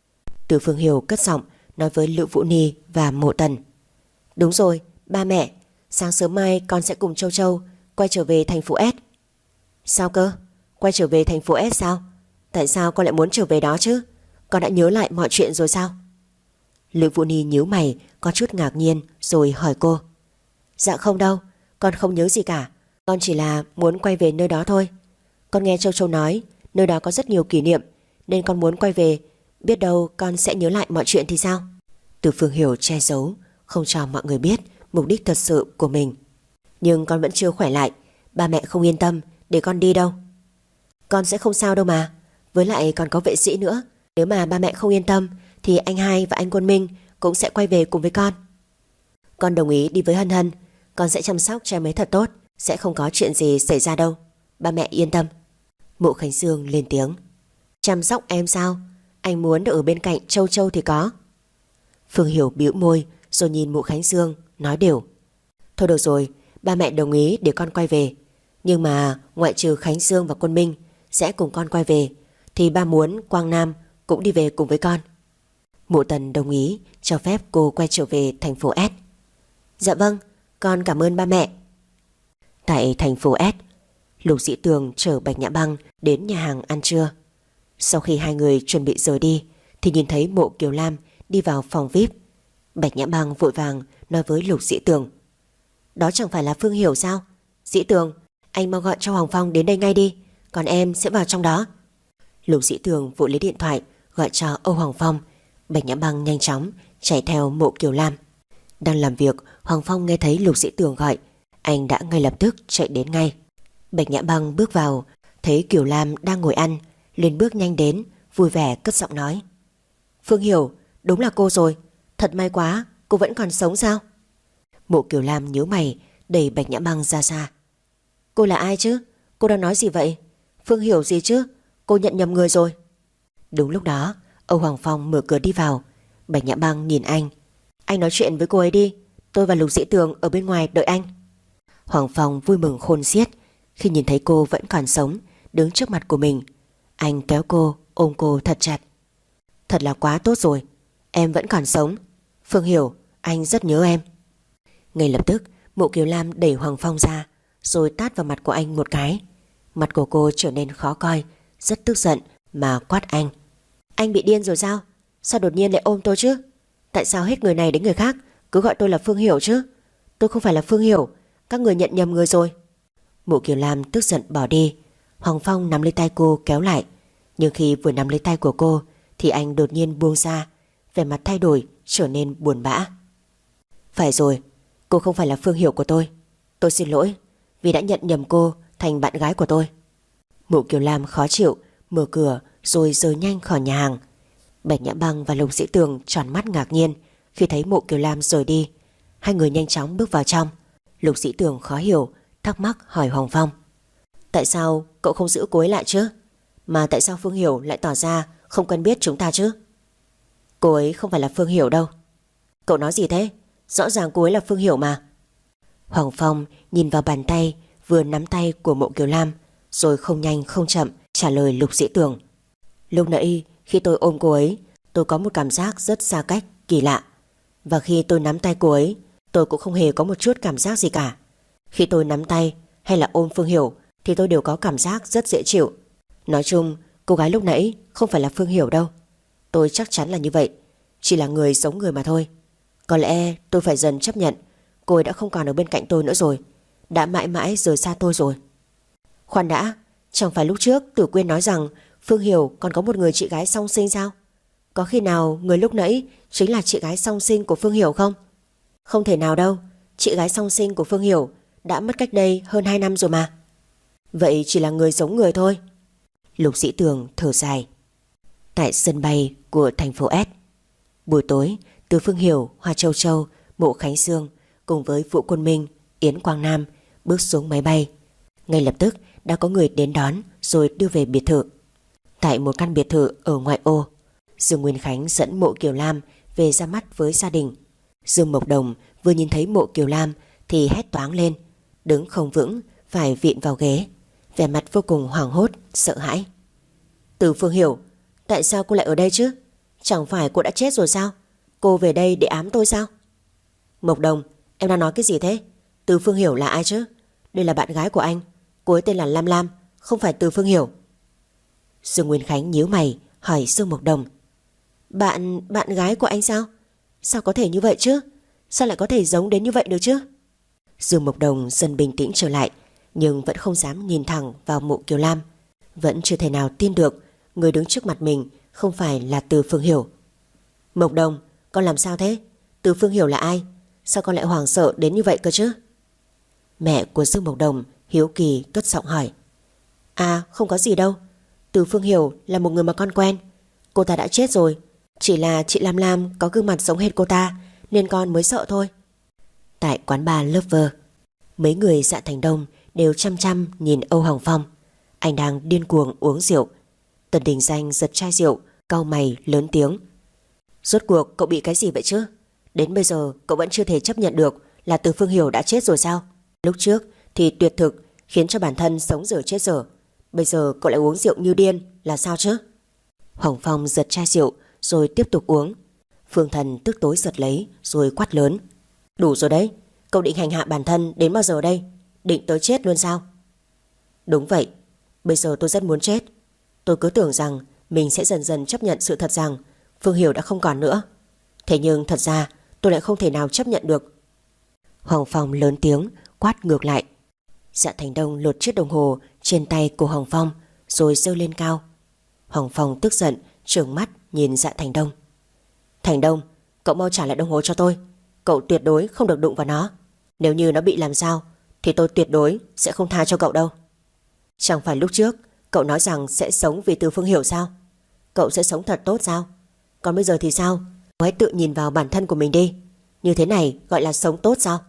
Từ Phương Hiểu cất giọng nói với Lữ Vũ Ni và Mộ Tần. Đúng rồi, ba mẹ, sáng sớm mai con sẽ cùng Châu Châu quay trở về thành phố S. Sao cơ? Quay trở về thành phố S sao? Tại sao con lại muốn trở về đó chứ? Con đã nhớ lại mọi chuyện rồi sao? Lữ Vũ Ni nhíu mày, có chút ngạc nhiên rồi hỏi cô. Dạ không đâu, con không nhớ gì cả. Con chỉ là muốn quay về nơi đó thôi. Con nghe Châu Châu nói nơi đó có rất nhiều kỷ niệm, nên con muốn quay về. Biết đâu con sẽ nhớ lại mọi chuyện thì sao? Từ Phương Hiểu che giấu, không cho mọi người biết mục đích thật sự của mình. Nhưng con vẫn chưa khỏe lại, ba mẹ không yên tâm để con đi đâu. Con sẽ không sao đâu mà. Với lại còn có vệ sĩ nữa. Nếu mà ba mẹ không yên tâm thì anh Hai và anh Quân Minh cũng sẽ quay về cùng với con. Con đồng ý đi với Hân Hân. Con sẽ chăm sóc cho em ấy thật tốt, sẽ không có chuyện gì xảy ra đâu. Ba mẹ yên tâm. Mộ Khánh Dương lên tiếng. Chăm sóc em sao? Anh muốn được ở bên cạnh Châu Châu thì có. Phương Hiểu bĩu môi rồi nhìn Mộ Khánh Dương nói đều. Thôi được rồi, ba mẹ đồng ý để con quay về. Nhưng mà ngoại trừ Khánh Dương và Quân Minh sẽ cùng con quay về, thì ba muốn Quang Nam cũng đi về cùng với con. Mộ Tần đồng ý cho phép cô quay trở về thành phố S. Dạ vâng, con cảm ơn ba mẹ. Tại thành phố S, Lục Dĩ Tường chở Bạch Nhã Băng đến nhà hàng ăn trưa. Sau khi hai người chuẩn bị rời đi thì nhìn thấy Mộ Kiều Lam đi vào phòng VIP. Bạch Nhã Băng vội vàng nói với Lục Dĩ Tường. Đó chẳng phải là Phương Hiểu sao? Dĩ Tường, anh mau gọi cho Hoàng Phong đến đây ngay đi, còn em sẽ vào trong đó. Lục Dĩ Tường vội lấy điện thoại gọi cho Âu Hoàng Phong. Bạch Nhã Băng nhanh chóng chạy theo Mộ Kiều Lam. Đang làm việc, Hoàng Phong nghe thấy Lục Dĩ Tường gọi, anh đã ngay lập tức chạy đến ngay. Bạch Nhã Băng bước vào, thấy Kiều Lam đang ngồi ăn, liền bước nhanh đến, vui vẻ cất giọng nói. Phương Hiểu, đúng là cô rồi. Thật may quá, cô vẫn còn sống sao? Mộ Kiều Lam nhíu mày, đẩy Bạch Nhã Băng ra xa. Cô là ai chứ? Cô đang nói gì vậy? Phương Hiểu gì chứ? Cô nhận nhầm người rồi. Đúng lúc đó, Âu Hoàng Phong mở cửa đi vào. Bạch Nhã Băng nhìn anh. Anh nói chuyện với cô ấy đi, tôi và Lục Dĩ Tường ở bên ngoài đợi anh. Hoàng Phong vui mừng khôn xiết khi nhìn thấy cô vẫn còn sống, đứng trước mặt của mình. Anh kéo cô, ôm cô thật chặt. Thật là quá tốt rồi, em vẫn còn sống. Phương Hiểu, anh rất nhớ em. Ngay lập tức, Mộ Kiều Lam đẩy Hoàng Phong ra, rồi tát vào mặt của anh một cái. Mặt của cô trở nên khó coi, rất tức giận mà quát anh. Anh bị điên rồi sao? Sao đột nhiên lại ôm tôi chứ? Tại sao hết người này đến người khác cứ gọi tôi là Phương Hiểu chứ? Tôi không phải là Phương Hiểu, các người nhận nhầm người rồi. Mộ Kiều Lam tức giận bỏ đi. Hoàng Phong nắm lấy tay cô kéo lại, nhưng khi vừa nắm lấy tay của cô thì anh đột nhiên buông ra, vẻ mặt thay đổi trở nên buồn bã. Phải rồi, cô không phải là Phương Hiểu của tôi. Tôi xin lỗi vì đã nhận nhầm cô thành bạn gái của tôi. Mộ Kiều Lam khó chịu mở cửa rồi rời nhanh khỏi nhà hàng. Bạch Nhã Băng và Lục Dĩ Tường tròn mắt ngạc nhiên khi thấy Mộ Kiều Lam rời đi. Hai người nhanh chóng bước vào trong. Lục Dĩ Tường khó hiểu, thắc mắc hỏi Hoàng Phong. Tại sao cậu không giữ cô ấy lại chứ? Mà tại sao Phương Hiểu lại tỏ ra không quen biết chúng ta chứ? Cô ấy không phải là Phương Hiểu đâu. Cậu nói gì thế? Rõ ràng cô ấy là Phương Hiểu mà. Hoàng Phong nhìn vào bàn tay vừa nắm tay của Mộ Kiều Lam, rồi không nhanh không chậm trả lời Lục Dĩ Tường. Lúc nãy khi tôi ôm cô ấy, tôi có một cảm giác rất xa cách, kỳ lạ. Và khi tôi nắm tay cô ấy, tôi cũng không hề có một chút cảm giác gì cả. Khi tôi nắm tay hay là ôm Phương Hiểu thì tôi đều có cảm giác rất dễ chịu. Nói chung, cô gái lúc nãy không phải là Phương Hiểu đâu. Tôi chắc chắn là như vậy, chỉ là người giống người mà thôi. Có lẽ tôi phải dần chấp nhận cô ấy đã không còn ở bên cạnh tôi nữa rồi, đã mãi mãi rời xa tôi rồi. Khoan đã, chẳng phải lúc trước Tử Quyên nói rằng Phương Hiểu còn có một người chị gái song sinh sao? Có khi nào người lúc nãy chính là chị gái song sinh của Phương Hiểu không? Không thể nào đâu, chị gái song sinh của Phương Hiểu đã mất cách đây hơn 2 năm rồi mà. Vậy chỉ là người giống người thôi. Lục Dĩ Tường thở dài. Tại sân bay của thành phố S, buổi tối, Từ Phương Hiểu, Hoa Châu Châu, Mộ Khánh Dương cùng với Vũ Quân Minh, Yến Quang Nam bước xuống máy bay. Ngay lập tức đã có người đến đón rồi đưa về biệt thự. Tại một căn biệt thự ở ngoại ô, Dương Nguyên Khánh dẫn Mộ Kiều Lam về ra mắt với gia đình. Dương Mộc Đồng vừa nhìn thấy Mộ Kiều Lam thì hét toáng lên, đứng không vững phải vịn vào ghế, vẻ mặt vô cùng hoảng hốt, sợ hãi. Từ Phương Hiểu, tại sao cô lại ở đây chứ? Chẳng phải cô đã chết rồi sao? Cô về đây để ám tôi sao? Mộc Đồng, em đang nói cái gì thế? Từ Phương Hiểu là ai chứ? Đây là bạn gái của anh. Cô ấy tên là Lam Lam, không phải Từ Phương Hiểu. Dương Nguyên Khánh nhíu mày hỏi Dương Mộc Đồng. Bạn gái của anh sao? Sao có thể như vậy chứ? Sao lại có thể giống đến như vậy được chứ? Dương Mộc Đồng dần bình tĩnh trở lại, nhưng vẫn không dám nhìn thẳng vào Mộ Kiều Lam. Vẫn chưa thể nào tin được người đứng trước mặt mình không phải là Từ Phương Hiểu. Mộc Đồng, con làm sao thế? Từ Phương Hiểu là ai? Sao con lại hoảng sợ đến như vậy cơ chứ? Mẹ của Dương Mộc Đồng hiếu kỳ cất giọng hỏi. À, không có gì đâu. Từ Phương Hiểu là một người mà con quen. Cô ta đã chết rồi. Chỉ là chị Lam Lam có gương mặt giống hệt cô ta, nên con mới sợ thôi. Tại quán bar Lover, mấy người Dạ Thành Đông đều chăm chăm nhìn Âu Hồng Phong. Anh đang điên cuồng uống rượu. Tần Đình Danh giật chai rượu, cau mày lớn tiếng. Rốt cuộc cậu bị cái gì vậy chứ? Đến bây giờ cậu vẫn chưa thể chấp nhận được là Từ Phương Hiểu đã chết rồi sao? Lúc trước thì tuyệt thực khiến cho bản thân sống dở chết dở. Bây giờ cậu lại uống rượu như điên là sao chứ? Hồng Phong giật chai rượu rồi tiếp tục uống. Phương Thần tức tối giật lấy rồi quát lớn. Đủ rồi đấy, cậu định hành hạ bản thân đến bao giờ đây? Định tới chết luôn sao? Đúng vậy, bây giờ tôi rất muốn chết. Tôi cứ tưởng rằng mình sẽ dần dần chấp nhận sự thật rằng Phương Hiểu đã không còn nữa. Thế nhưng thật ra tôi lại không thể nào chấp nhận được. Hồng Phong lớn tiếng quát ngược lại. Dạ Thành Đông lột chiếc đồng hồ trên tay của Hồng Phong rồi giơ lên cao. Hồng Phong tức giận trừng mắt nhìn Dạ Thành Đông. Thành Đông, cậu mau trả lại đồng hồ cho tôi. Cậu tuyệt đối không được đụng vào nó. Nếu như nó bị làm sao thì tôi tuyệt đối sẽ không tha cho cậu đâu. Chẳng phải lúc trước cậu nói rằng sẽ sống vì Từ Phương Hiểu sao? Cậu sẽ sống thật tốt sao? Còn bây giờ thì sao? Cậu hãy tự nhìn vào bản thân của mình đi. Như thế này gọi là sống tốt sao?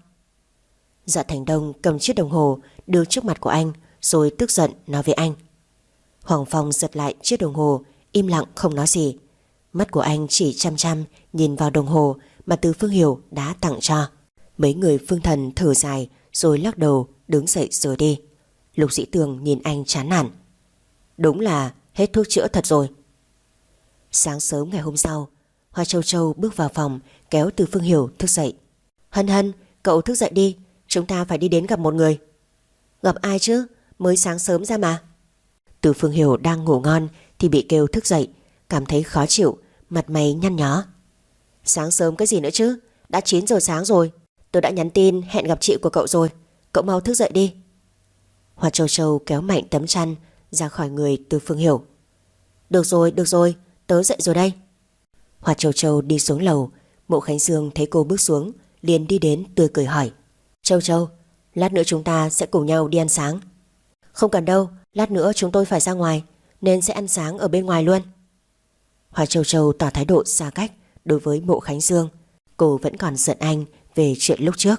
Dạ Thành Đông cầm chiếc đồng hồ đưa trước mặt của anh rồi tức giận nói với anh. Hoàng Phong giật lại chiếc đồng hồ, im lặng không nói gì. Mắt của anh chỉ chăm chăm nhìn vào đồng hồ mà Từ Phương Hiểu đã tặng cho. Mấy người Phương Thần thở dài rồi lắc đầu đứng dậy rời đi. Lục Dĩ Tường nhìn anh chán nản. Đúng là hết thuốc chữa thật rồi. Sáng sớm ngày hôm sau, Hoa Châu Châu bước vào phòng kéo Từ Phương Hiểu thức dậy. Hân Hân, cậu thức dậy đi, chúng ta phải đi đến gặp một người. Gặp ai chứ? Mới sáng sớm ra mà. Từ Phương Hiểu đang ngủ ngon thì bị kêu thức dậy, cảm thấy khó chịu, mặt mày nhăn nhó. Sáng sớm cái gì nữa chứ? Đã 9 giờ sáng rồi. Tôi đã nhắn tin hẹn gặp chị của cậu rồi. Cậu mau thức dậy đi. Hoa Châu Châu kéo mạnh tấm chăn ra khỏi người Từ Phương Hiểu. Được rồi, tớ dậy rồi đây. Hoa Châu Châu đi xuống lầu. Mộ Khánh Dương thấy cô bước xuống liền đi đến tươi cười hỏi. Châu Châu, lát nữa chúng ta sẽ cùng nhau đi ăn sáng. Không cần đâu, lát nữa chúng tôi phải ra ngoài nên sẽ ăn sáng ở bên ngoài luôn. Hoa Châu Châu tỏ thái độ xa cách đối với Mộ Khánh Dương. Cô vẫn còn giận anh về chuyện lúc trước.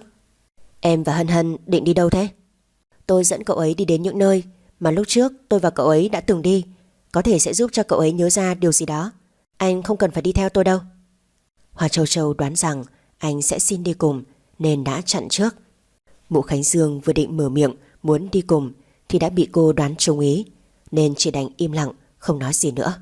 Em và Hân Hân định đi đâu thế? Tôi dẫn cậu ấy đi đến những nơi mà lúc trước tôi và cậu ấy đã từng đi. Có thể sẽ giúp cho cậu ấy nhớ ra điều gì đó. Anh không cần phải đi theo tôi đâu. Hoa Châu Châu đoán rằng anh sẽ xin đi cùng nên đã chặn trước. Mộ Khánh Dương vừa định mở miệng muốn đi cùng thì đã bị cô đoán trúng ý, nên chỉ đành im lặng không nói gì nữa.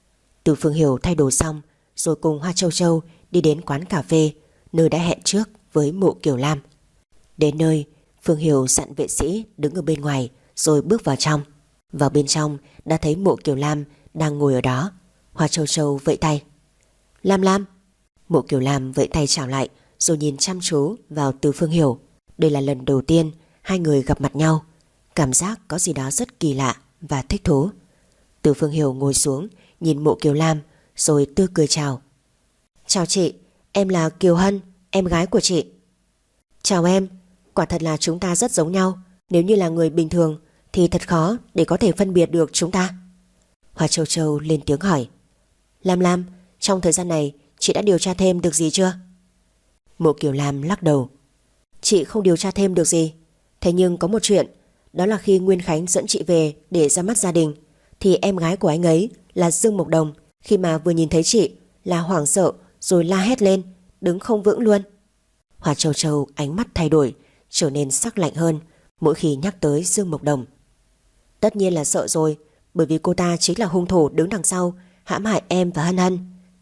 Từ Phương Hiểu thay đồ xong rồi cùng Hoa Châu Châu đi đến quán cà phê nơi đã hẹn trước với Mộ Kiều Lam. Đến nơi, Phương Hiểu dặn vệ sĩ đứng ở bên ngoài rồi bước vào trong. Vào bên trong đã thấy Mộ Kiều Lam đang ngồi ở đó. Hoa Châu Châu vẫy tay. Lam Lam. Mộ Kiều Lam vẫy tay chào lại rồi nhìn chăm chú vào Từ Phương Hiểu. Đây là lần đầu tiên hai người gặp mặt nhau. Cảm giác có gì đó rất kỳ lạ và thích thú. Từ Phương Hiểu ngồi xuống nhìn Mộ Kiều Lam rồi tươi cười chào. Chào chị, em là Kiều Hân, em gái của chị. Chào em, quả thật là chúng ta rất giống nhau. Nếu như là người bình thường thì thật khó để có thể phân biệt được chúng ta. Hoa Châu Châu lên tiếng hỏi. Lam Lam, trong thời gian này chị đã điều tra thêm được gì chưa? Mộ Kiều Lam lắc đầu. Chị không điều tra thêm được gì. Thế nhưng có một chuyện, đó là khi Nguyên Khánh dẫn chị về để ra mắt gia đình thì em gái của anh ấy là Dương Mộc Đồng khi mà vừa nhìn thấy chị là hoảng sợ rồi la hét lên, đứng không vững luôn. Hoa Châu Châu ánh mắt thay đổi, trở nên sắc lạnh hơn mỗi khi nhắc tới Dương Mộc Đồng. Tất nhiên là sợ rồi, bởi vì cô ta chính là hung thủ đứng đằng sau hãm hại em và Hân Hân.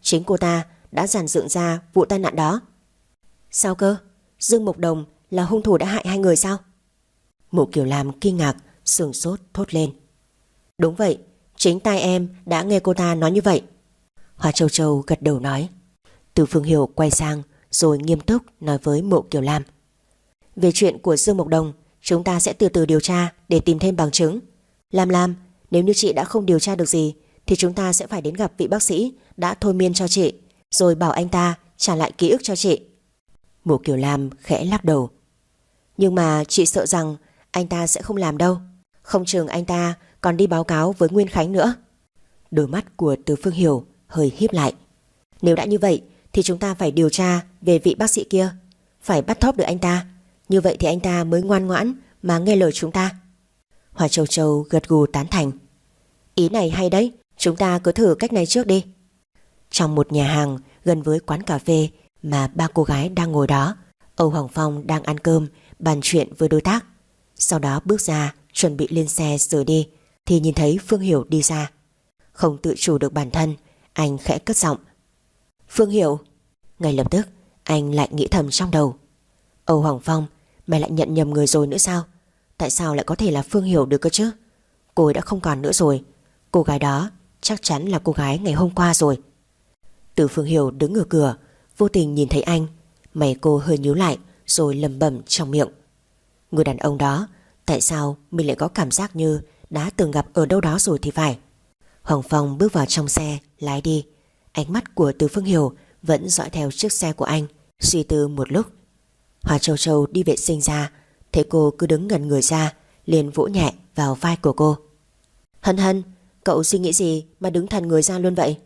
Chính cô ta đã dàn dựng ra vụ tai nạn đó. Sao cơ? Dương Mộc Đồng là hung thủ đã hại hai người sao? Mộ Kiều Lam kinh ngạc, sửng sốt thốt lên. Đúng vậy, chính tai em đã nghe cô ta nói như vậy. Hoa Châu Châu gật đầu nói. Từ Phương Hiểu quay sang rồi nghiêm túc nói với Mộ Kiều Lam. Về chuyện của Dương Mộc Đồng, chúng ta sẽ từ từ điều tra để tìm thêm bằng chứng. Lam, nếu như chị đã không điều tra được gì thì chúng ta sẽ phải đến gặp vị bác sĩ đã thôi miên cho chị, rồi bảo anh ta trả lại ký ức cho chị. Mộ Kiều Lam khẽ lắc đầu. Nhưng mà chị sợ rằng anh ta sẽ không làm đâu. Không chừng anh ta còn đi báo cáo với Nguyên Khánh nữa. Đôi mắt của Từ Phương Hiểu hơi híp lại. Nếu đã như vậy thì chúng ta phải điều tra về vị bác sĩ kia, phải bắt thóp được anh ta. Như vậy thì anh ta mới ngoan ngoãn mà nghe lời chúng ta. Hoa Châu Châu gật gù tán thành. Ý này hay đấy, chúng ta cứ thử cách này trước đi. Trong một nhà hàng gần với quán cà phê mà ba cô gái đang ngồi đó, Âu Hoàng Phong đang ăn cơm bàn chuyện với đối tác. Sau đó bước ra chuẩn bị lên xe rời đi thì nhìn thấy Phương Hiểu đi ra. Không tự chủ được bản thân, anh khẽ cất giọng. Phương Hiểu. Ngay lập tức anh lại nghĩ thầm trong đầu. Âu Hoàng Phong, mày lại nhận nhầm người rồi nữa sao? Tại sao lại có thể là Phương Hiểu được cơ chứ? Cô ấy đã không còn nữa rồi. Cô gái đó chắc chắn là cô gái ngày hôm qua rồi. Từ Phương Hiểu đứng ở cửa, vô tình nhìn thấy anh. Mày cô hơi nhíu lại rồi lẩm bẩm trong miệng. Người đàn ông đó, tại sao mình lại có cảm giác như đã từng gặp ở đâu đó rồi thì phải. Hoàng Phong bước vào trong xe, lái đi. Ánh mắt của Từ Phương Hiểu vẫn dõi theo chiếc xe của anh, suy tư một lúc. Hoa Châu Châu đi vệ sinh ra, thấy cô cứ đứng ngẩn người ra, liền vỗ nhẹ vào vai của cô. Hân Hân, cậu suy nghĩ gì mà đứng thần người ra luôn vậy?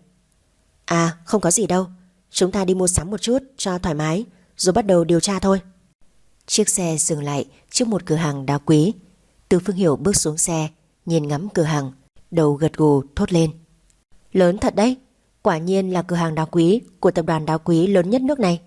À, không có gì đâu. Chúng ta đi mua sắm một chút cho thoải mái, rồi bắt đầu điều tra thôi. Chiếc xe dừng lại trước một cửa hàng đá quý. Từ Phương Hiểu bước xuống xe, nhìn ngắm cửa hàng, đầu gật gù thốt lên. Lớn thật đấy, quả nhiên là cửa hàng đá quý của tập đoàn đá quý lớn nhất nước này.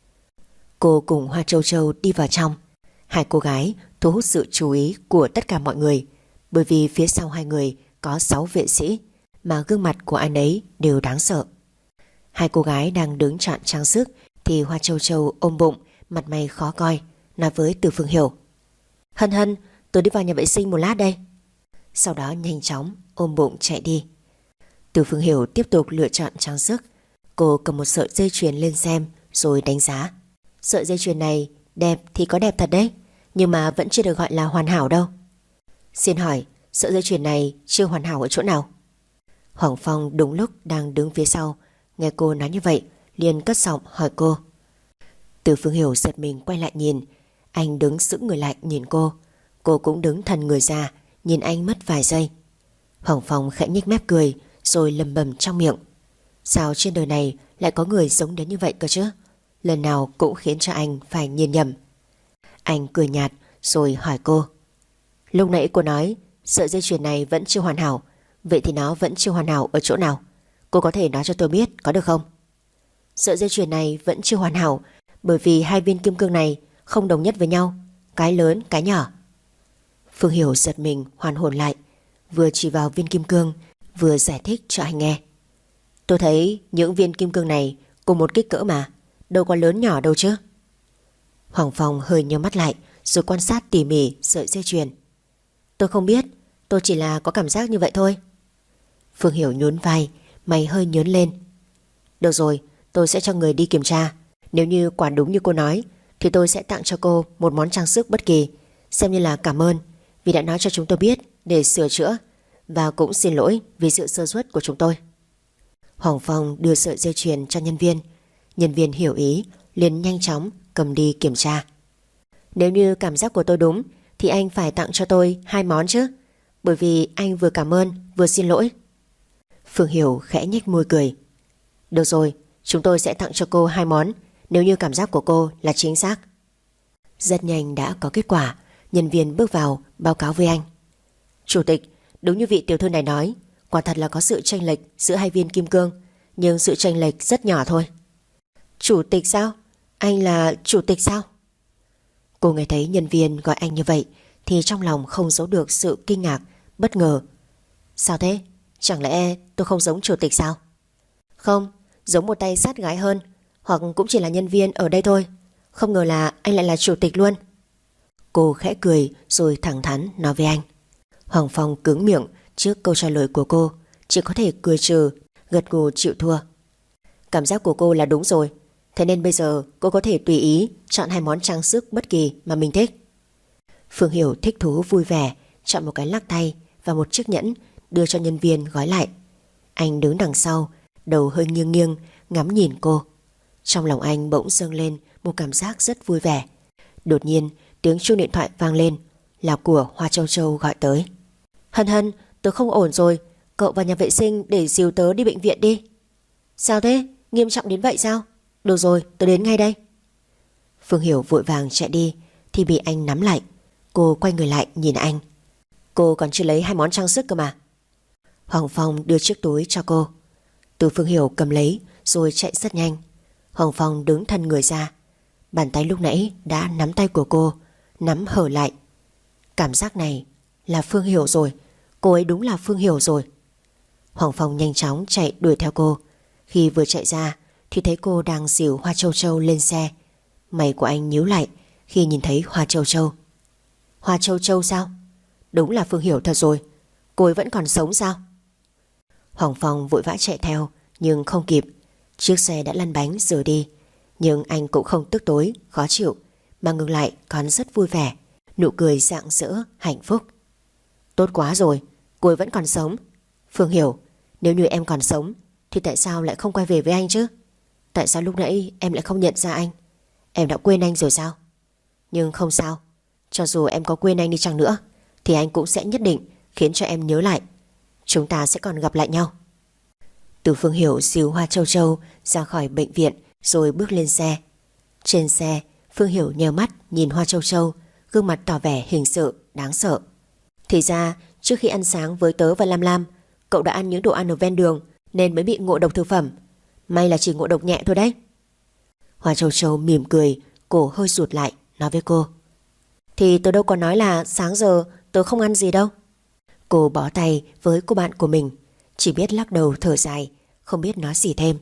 Cô cùng Hoa Châu Châu đi vào trong. Hai cô gái thu hút sự chú ý của tất cả mọi người, bởi vì phía sau hai người có 6 vệ sĩ mà gương mặt của anh ấy đều đáng sợ. Hai cô gái đang đứng chọn trang sức thì Hoa Châu Châu ôm bụng, mặt mày khó coi, nói với Từ Phương Hiểu. Hân Hân, tôi đi vào nhà vệ sinh một lát đây. Sau đó nhanh chóng ôm bụng chạy đi. Từ Phương Hiểu tiếp tục lựa chọn trang sức. Cô cầm một sợi dây chuyền lên xem rồi đánh giá. Sợi dây chuyền này đẹp thì có đẹp thật đấy, nhưng mà vẫn chưa được gọi là hoàn hảo đâu. Xin hỏi, sợi dây chuyền này chưa hoàn hảo ở chỗ nào? Hoàng Phong đúng lúc đang đứng phía sau, nghe cô nói như vậy liền cất giọng hỏi cô. Từ Phương Hiểu giật mình quay lại nhìn. Anh đứng sững người lại nhìn cô. Cô cũng đứng thần người ra, nhìn anh mất vài giây. Hoàng Phong khẽ nhếch mép cười, rồi lẩm bẩm trong miệng. Sao trên đời này lại có người giống đến như vậy cơ chứ? Lần nào cũng khiến cho anh phải nhìn nhầm. Anh cười nhạt rồi hỏi cô. Lúc nãy cô nói sợi dây chuyền này vẫn chưa hoàn hảo, vậy thì nó vẫn chưa hoàn hảo ở chỗ nào? Cô có thể nói cho tôi biết có được không? Sợi dây chuyền này vẫn chưa hoàn hảo bởi vì hai viên kim cương này không đồng nhất với nhau, cái lớn cái nhỏ. Phương Hiểu giật mình hoàn hồn lại, vừa chỉ vào viên kim cương vừa giải thích cho anh nghe. Tôi thấy những viên kim cương này cùng một kích cỡ mà, đâu có lớn nhỏ đâu chứ. Hoàng Phong hơi nhíu mắt lại rồi quan sát tỉ mỉ sợi dây chuyền. Tôi không biết, tôi chỉ là có cảm giác như vậy thôi. Phương Hiểu nhún vai, mày hơi nhớn lên. Được rồi, tôi sẽ cho người đi kiểm tra. Nếu như quả đúng như cô nói thì tôi sẽ tặng cho cô một món trang sức bất kỳ, xem như là cảm ơn vì đã nói cho chúng tôi biết để sửa chữa, và cũng xin lỗi vì sự sơ suất của chúng tôi. Hoàng Phong đưa sợi dây chuyền cho nhân viên. Nhân viên hiểu ý liền nhanh chóng cầm đi kiểm tra. Nếu như cảm giác của tôi đúng thì anh phải tặng cho tôi 2 món chứ, bởi vì anh vừa cảm ơn vừa xin lỗi. Phương Hiểu khẽ nhếch môi cười. Được rồi, chúng tôi sẽ tặng cho cô 2 món nếu như cảm giác của cô là chính xác. Rất nhanh đã có kết quả. Nhân viên bước vào báo cáo với anh. Chủ tịch, đúng như vị tiểu thư này nói, quả thật là có sự chênh lệch giữa hai viên kim cương, nhưng sự chênh lệch rất nhỏ thôi. Chủ tịch sao? Anh là chủ tịch sao? Cô nghe thấy nhân viên gọi anh như vậy thì trong lòng không giấu được sự kinh ngạc, bất ngờ. Sao thế? Chẳng lẽ tôi không giống chủ tịch sao? Không, giống một tay sát gái hơn, hoặc cũng chỉ là nhân viên ở đây thôi. Không ngờ là anh lại là chủ tịch luôn. Cô khẽ cười rồi thẳng thắn nói với anh. Hoàng Phong cứng miệng trước câu trả lời của cô, chỉ có thể cười trừ, gật gù chịu thua. Cảm giác của cô là đúng rồi, thế nên bây giờ cô có thể tùy ý chọn 2 món trang sức bất kỳ mà mình thích. Phương Hiểu thích thú vui vẻ chọn một cái lắc tay và một chiếc nhẫn đưa cho nhân viên gói lại. Anh đứng đằng sau, đầu hơi nghiêng nghiêng ngắm nhìn cô. Trong lòng anh bỗng dâng lên một cảm giác rất vui vẻ. Đột nhiên tiếng chuông điện thoại vang lên, là của Hoa Châu Châu gọi tới. Hân Hân, tớ không ổn rồi, cậu vào nhà vệ sinh để dìu tớ đi bệnh viện đi. Sao thế? Nghiêm trọng đến vậy sao? Được rồi, tớ đến ngay đây. Phương Hiểu vội vàng chạy đi thì bị anh nắm lại. Cô quay người lại nhìn anh. Cô còn chưa lấy 2 món trang sức cơ mà. Hoàng Phong đưa chiếc túi cho cô. Từ Phương Hiểu cầm lấy rồi chạy rất nhanh. Hoàng Phong đứng thân người ra. Bàn tay lúc nãy đã nắm tay của cô, nắm hở lại. Cảm giác này là Phương Hiểu rồi. Cô ấy đúng là Phương Hiểu rồi. Hoàng Phong nhanh chóng chạy đuổi theo cô. Khi vừa chạy ra thì thấy cô đang dìu Hoa Châu Châu lên xe. Mày của anh nhíu lại khi nhìn thấy Hoa Châu Châu. Hoa Châu Châu sao? Đúng là Phương Hiểu thật rồi. Cô ấy vẫn còn sống sao? Hoàng Phong vội vã chạy theo nhưng không kịp. Chiếc xe đã lăn bánh rời đi. Nhưng anh cũng không tức tối, khó chịu, mà ngược lại còn rất vui vẻ, nụ cười rạng rỡ, hạnh phúc. Tốt quá rồi, cô ấy vẫn còn sống. Phương Hiểu, nếu như em còn sống thì tại sao lại không quay về với anh chứ? Tại sao lúc nãy em lại không nhận ra anh? Em đã quên anh rồi sao? Nhưng không sao, cho dù em có quên anh đi chăng nữa thì anh cũng sẽ nhất định khiến cho em nhớ lại. Chúng ta sẽ còn gặp lại nhau. Từ Phương Hiểu dìu Hoa Châu Châu ra khỏi bệnh viện rồi bước lên xe. Trên xe, Phương Hiểu nheo mắt nhìn Hoa Châu Châu, gương mặt tỏ vẻ hình sự, đáng sợ. Thì ra trước khi ăn sáng với tớ và Lam Lam, cậu đã ăn những đồ ăn ở ven đường nên mới bị ngộ độc thực phẩm. May là chỉ ngộ độc nhẹ thôi đấy. Hoa Châu Châu mỉm cười, cổ hơi rụt lại, nói với cô. Thì tớ đâu có nói là sáng giờ tớ không ăn gì đâu. Cô bó tay với cô bạn của mình, chỉ biết lắc đầu thở dài, không biết nói gì thêm.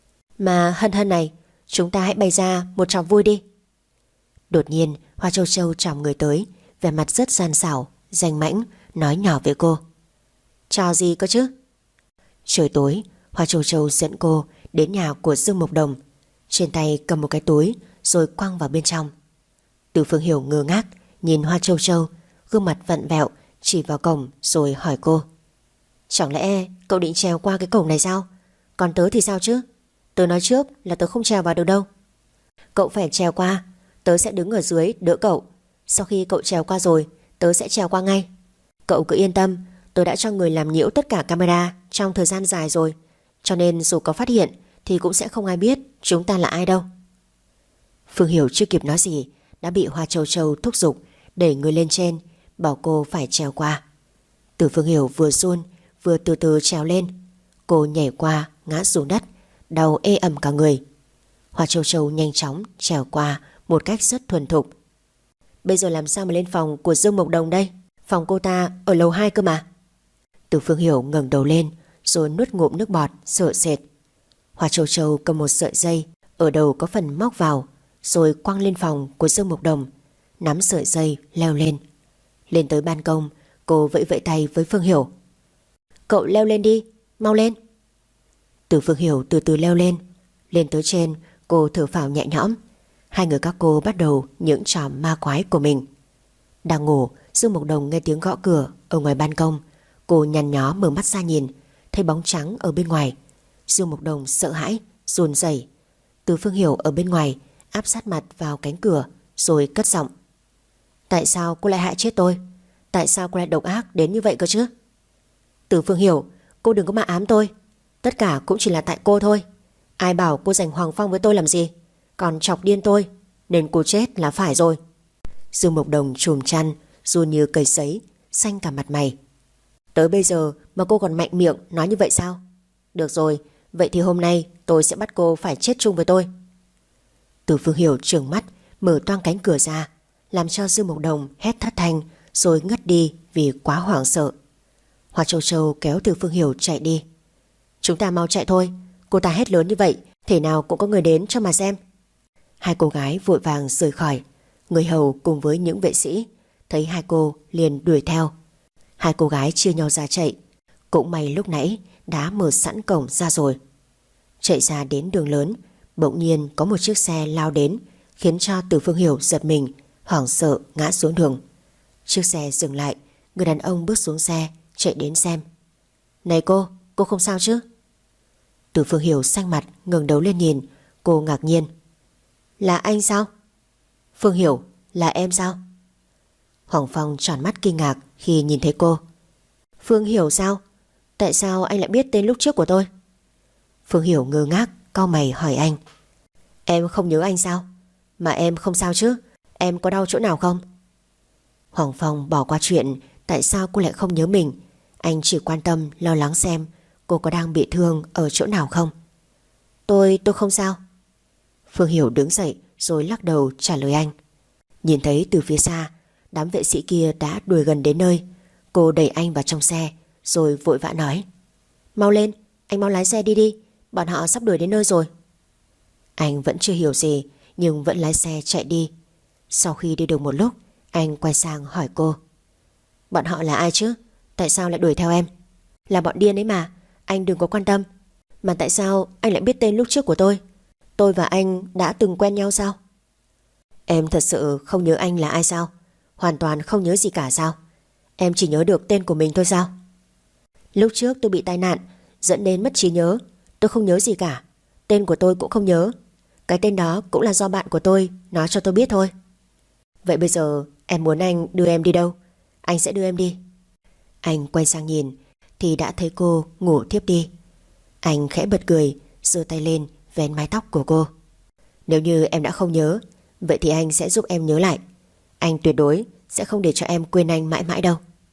Mà Hân Hân này, chúng ta hãy bày ra một trò vui đi. Đột nhiên Hoa Châu Châu chòng người tới, vẻ mặt rất gian xảo, danh mãnh, nói nhỏ với cô. Trò gì cơ chứ? Trời tối, Hoa Châu Châu dẫn cô đến nhà của Dương Mộc Đồng. Trên tay cầm một cái túi rồi quăng vào bên trong. Từ Phương Hiểu ngơ ngác nhìn Hoa Châu Châu, gương mặt vặn vẹo, chỉ vào cổng rồi hỏi cô. Chẳng lẽ cậu định trèo qua cái cổng này sao? Còn tớ thì sao chứ? Tớ nói trước là tớ không trèo vào được đâu. Cậu phải trèo qua, tớ sẽ đứng ở dưới đỡ cậu. Sau khi cậu trèo qua rồi, tớ sẽ trèo qua ngay. Cậu cứ yên tâm, tớ đã cho người làm nhiễu tất cả camera trong thời gian dài rồi, cho nên dù có phát hiện thì cũng sẽ không ai biết chúng ta là ai đâu. Phương Hiểu chưa kịp nói gì đã bị Hoa Châu Châu thúc giục đẩy người lên trên, bảo cô phải trèo qua. Từ Phương Hiểu vừa run vừa từ từ trèo lên. Cô nhảy qua ngã xuống đất, đau ê ẩm cả người. Hoa Châu Châu nhanh chóng trèo qua một cách rất thuần thục. Bây giờ làm sao mà lên phòng của Dương Mộc Đồng đây? Phòng cô ta ở lầu 2 cơ mà. Từ Phương Hiểu ngẩng đầu lên rồi nuốt ngụm nước bọt sợ sệt. Hoa Châu Châu cầm một sợi dây ở đầu có phần móc vào rồi quăng lên phòng của Dương Mộc Đồng, nắm sợi dây leo lên. Lên tới ban công, cô vẫy vẫy tay với Phương Hiểu. Cậu leo lên đi, mau lên. Từ Phương Hiểu từ từ leo lên. Lên tới trên, cô thở phào nhẹ nhõm. Hai người các cô bắt đầu những trò ma quái của mình. Đang ngủ, Dương Mộc Đồng nghe tiếng gõ cửa ở ngoài ban công. Cô nhăn nhó mở mắt ra nhìn, thấy bóng trắng ở bên ngoài. Dương Mộc Đồng sợ hãi, run rẩy. Từ Phương Hiểu ở bên ngoài áp sát mặt vào cánh cửa rồi cất giọng. Tại sao cô lại hại chết tôi? Tại sao cô lại độc ác đến như vậy cơ chứ? Từ Phương Hiểu, cô đừng có mà ám tôi. Tất cả cũng chỉ là tại cô thôi. Ai bảo cô giành Hoàng Phong với tôi làm gì? Còn chọc điên tôi, nên cô chết là phải rồi. Dương Mộc Đồng chùm chăn, run như cầy sấy, xanh cả mặt mày. Tới bây giờ mà cô còn mạnh miệng nói như vậy sao? Được rồi, vậy thì hôm nay tôi sẽ bắt cô phải chết chung với tôi. Từ Phương Hiểu trừng mắt, mở toang cánh cửa ra, làm cho Dương Mộc Đồng hét thất thanh rồi ngất đi vì quá hoảng sợ. Hoa Châu Châu kéo Từ Phương Hiểu chạy đi. Chúng ta mau chạy thôi, Cô ta hét lớn như vậy, thể nào cũng có người đến cho mà xem. Hai cô gái vội vàng rời khỏi. Người hầu cùng với những vệ sĩ thấy hai cô liền đuổi theo. Hai cô gái chia nhau ra chạy. Cũng may lúc nãy đã mở sẵn cổng ra rồi. Chạy ra đến đường lớn, bỗng nhiên có một chiếc xe lao đến, khiến cho Từ Phương Hiểu giật mình, hoảng sợ ngã xuống đường. Chiếc xe dừng lại, người đàn ông bước xuống xe, chạy đến xem. Này cô không sao chứ? Từ Phương Hiểu xanh mặt, ngẩng đầu lên nhìn. Cô ngạc nhiên. Là anh sao? Phương Hiểu, là em sao? Hoàng Phong tròn mắt kinh ngạc khi nhìn thấy cô. Phương Hiểu sao? Tại sao anh lại biết tên lúc trước của tôi? Phương Hiểu ngơ ngác, cau mày hỏi anh. Em không nhớ anh sao? Mà em không sao chứ? Em có đau chỗ nào không? Hoàng Phong bỏ qua chuyện tại sao cô lại không nhớ mình. Anh chỉ quan tâm lo lắng xem cô có đang bị thương ở chỗ nào không. Tôi không sao. Phương Hiểu đứng dậy rồi lắc đầu trả lời anh. Nhìn thấy từ phía xa đám vệ sĩ kia đã đuổi gần đến nơi, cô đẩy anh vào trong xe rồi vội vã nói. Mau lên, anh mau lái xe đi, bọn họ sắp đuổi đến nơi rồi. Anh vẫn chưa hiểu gì nhưng vẫn lái xe chạy đi. Sau khi đi được một lúc, anh quay sang hỏi cô. Bọn họ là ai chứ? Tại sao lại đuổi theo em? Là bọn điên ấy mà, anh đừng có quan tâm. Mà tại sao anh lại biết tên lúc trước của tôi? Tôi và anh đã từng quen nhau sao? Em thật sự không nhớ anh là ai sao? Hoàn toàn không nhớ gì cả sao? Em chỉ nhớ được tên của mình thôi sao? Lúc trước tôi bị tai nạn dẫn đến mất trí nhớ. Tôi không nhớ gì cả. Tên của tôi cũng không nhớ. Cái tên đó cũng là do bạn của tôi nói cho tôi biết thôi. Vậy bây giờ em muốn anh đưa em đi đâu? Anh sẽ đưa em đi. Anh quay sang nhìn thì đã thấy cô ngủ thiếp đi. Anh khẽ bật cười, giơ tay lên vén mái tóc của cô. Nếu như em đã không nhớ, vậy thì anh sẽ giúp em nhớ lại. Anh tuyệt đối sẽ không để cho em quên anh mãi mãi đâu.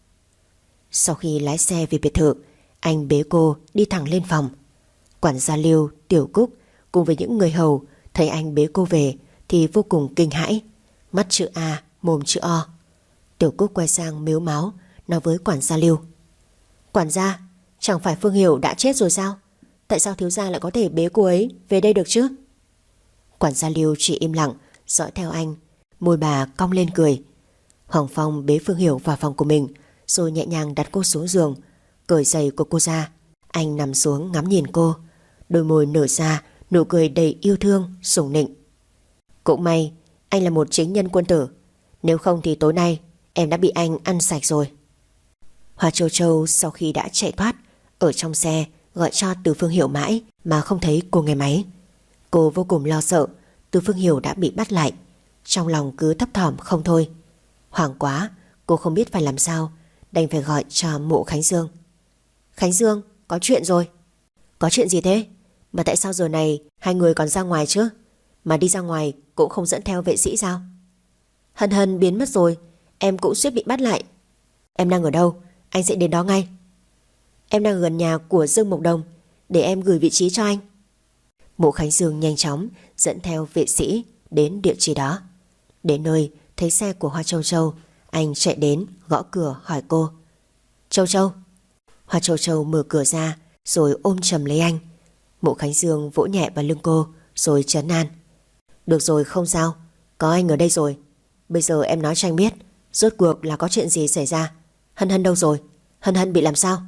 Sau khi lái xe về biệt thự, anh bế cô đi thẳng lên phòng. Quản gia Lưu, Tiểu Cúc cùng với những người hầu thấy anh bế cô về thì vô cùng kinh hãi. Mắt chữ A, mồm chữ O. Tiểu Cúc quay sang mếu máo nói với quản gia Lưu. Quản gia, chẳng phải Phương Hiểu đã chết rồi sao? Tại sao thiếu gia lại có thể bế cô ấy về đây được chứ? Quản gia Lưu chỉ im lặng dõi theo anh. Môi bà cong lên cười. Hoàng Phong bế Phương Hiểu vào phòng của mình rồi nhẹ nhàng đặt cô xuống giường, cởi giày của cô ra. Anh nằm xuống ngắm nhìn cô, đôi môi nở ra nụ cười đầy yêu thương sủng nịnh. Cũng may anh là một chính nhân quân tử, nếu không thì tối nay em đã bị anh ăn sạch rồi. Hoa Châu Châu sau khi đã chạy thoát, ở trong xe gọi cho Từ Phương Hiểu mãi mà không thấy cô nghe máy. Cô vô cùng lo sợ Từ Phương Hiểu đã bị bắt lại, trong lòng cứ thấp thỏm không thôi. Hoảng quá, cô không biết phải làm sao, đành phải gọi cho Mộ Khánh Dương. Khánh Dương, có chuyện rồi. Có chuyện gì thế? Mà tại sao giờ này hai người còn ra ngoài chứ? Mà đi ra ngoài cũng không dẫn theo vệ sĩ sao? Hân Hân biến mất rồi, em cũng suýt bị bắt lại. Em đang ở đâu? Anh sẽ đến đó ngay. Em đang gần nhà của Dương Mộc Đồng, để em gửi vị trí cho anh. Mộ Khánh Dương nhanh chóng dẫn theo vệ sĩ đến địa chỉ đó. Đến nơi thấy xe của Hoa Châu Châu, anh chạy đến gõ cửa hỏi cô. Châu Châu. Hoa Châu Châu mở cửa ra rồi ôm chầm lấy anh. Mộ Khánh Dương vỗ nhẹ vào lưng cô rồi trấn an. Được rồi, không sao, có anh ở đây rồi. Bây giờ em nói cho anh biết rốt cuộc là có chuyện gì xảy ra. Hân Hân đâu rồi? Hân Hân bị làm sao?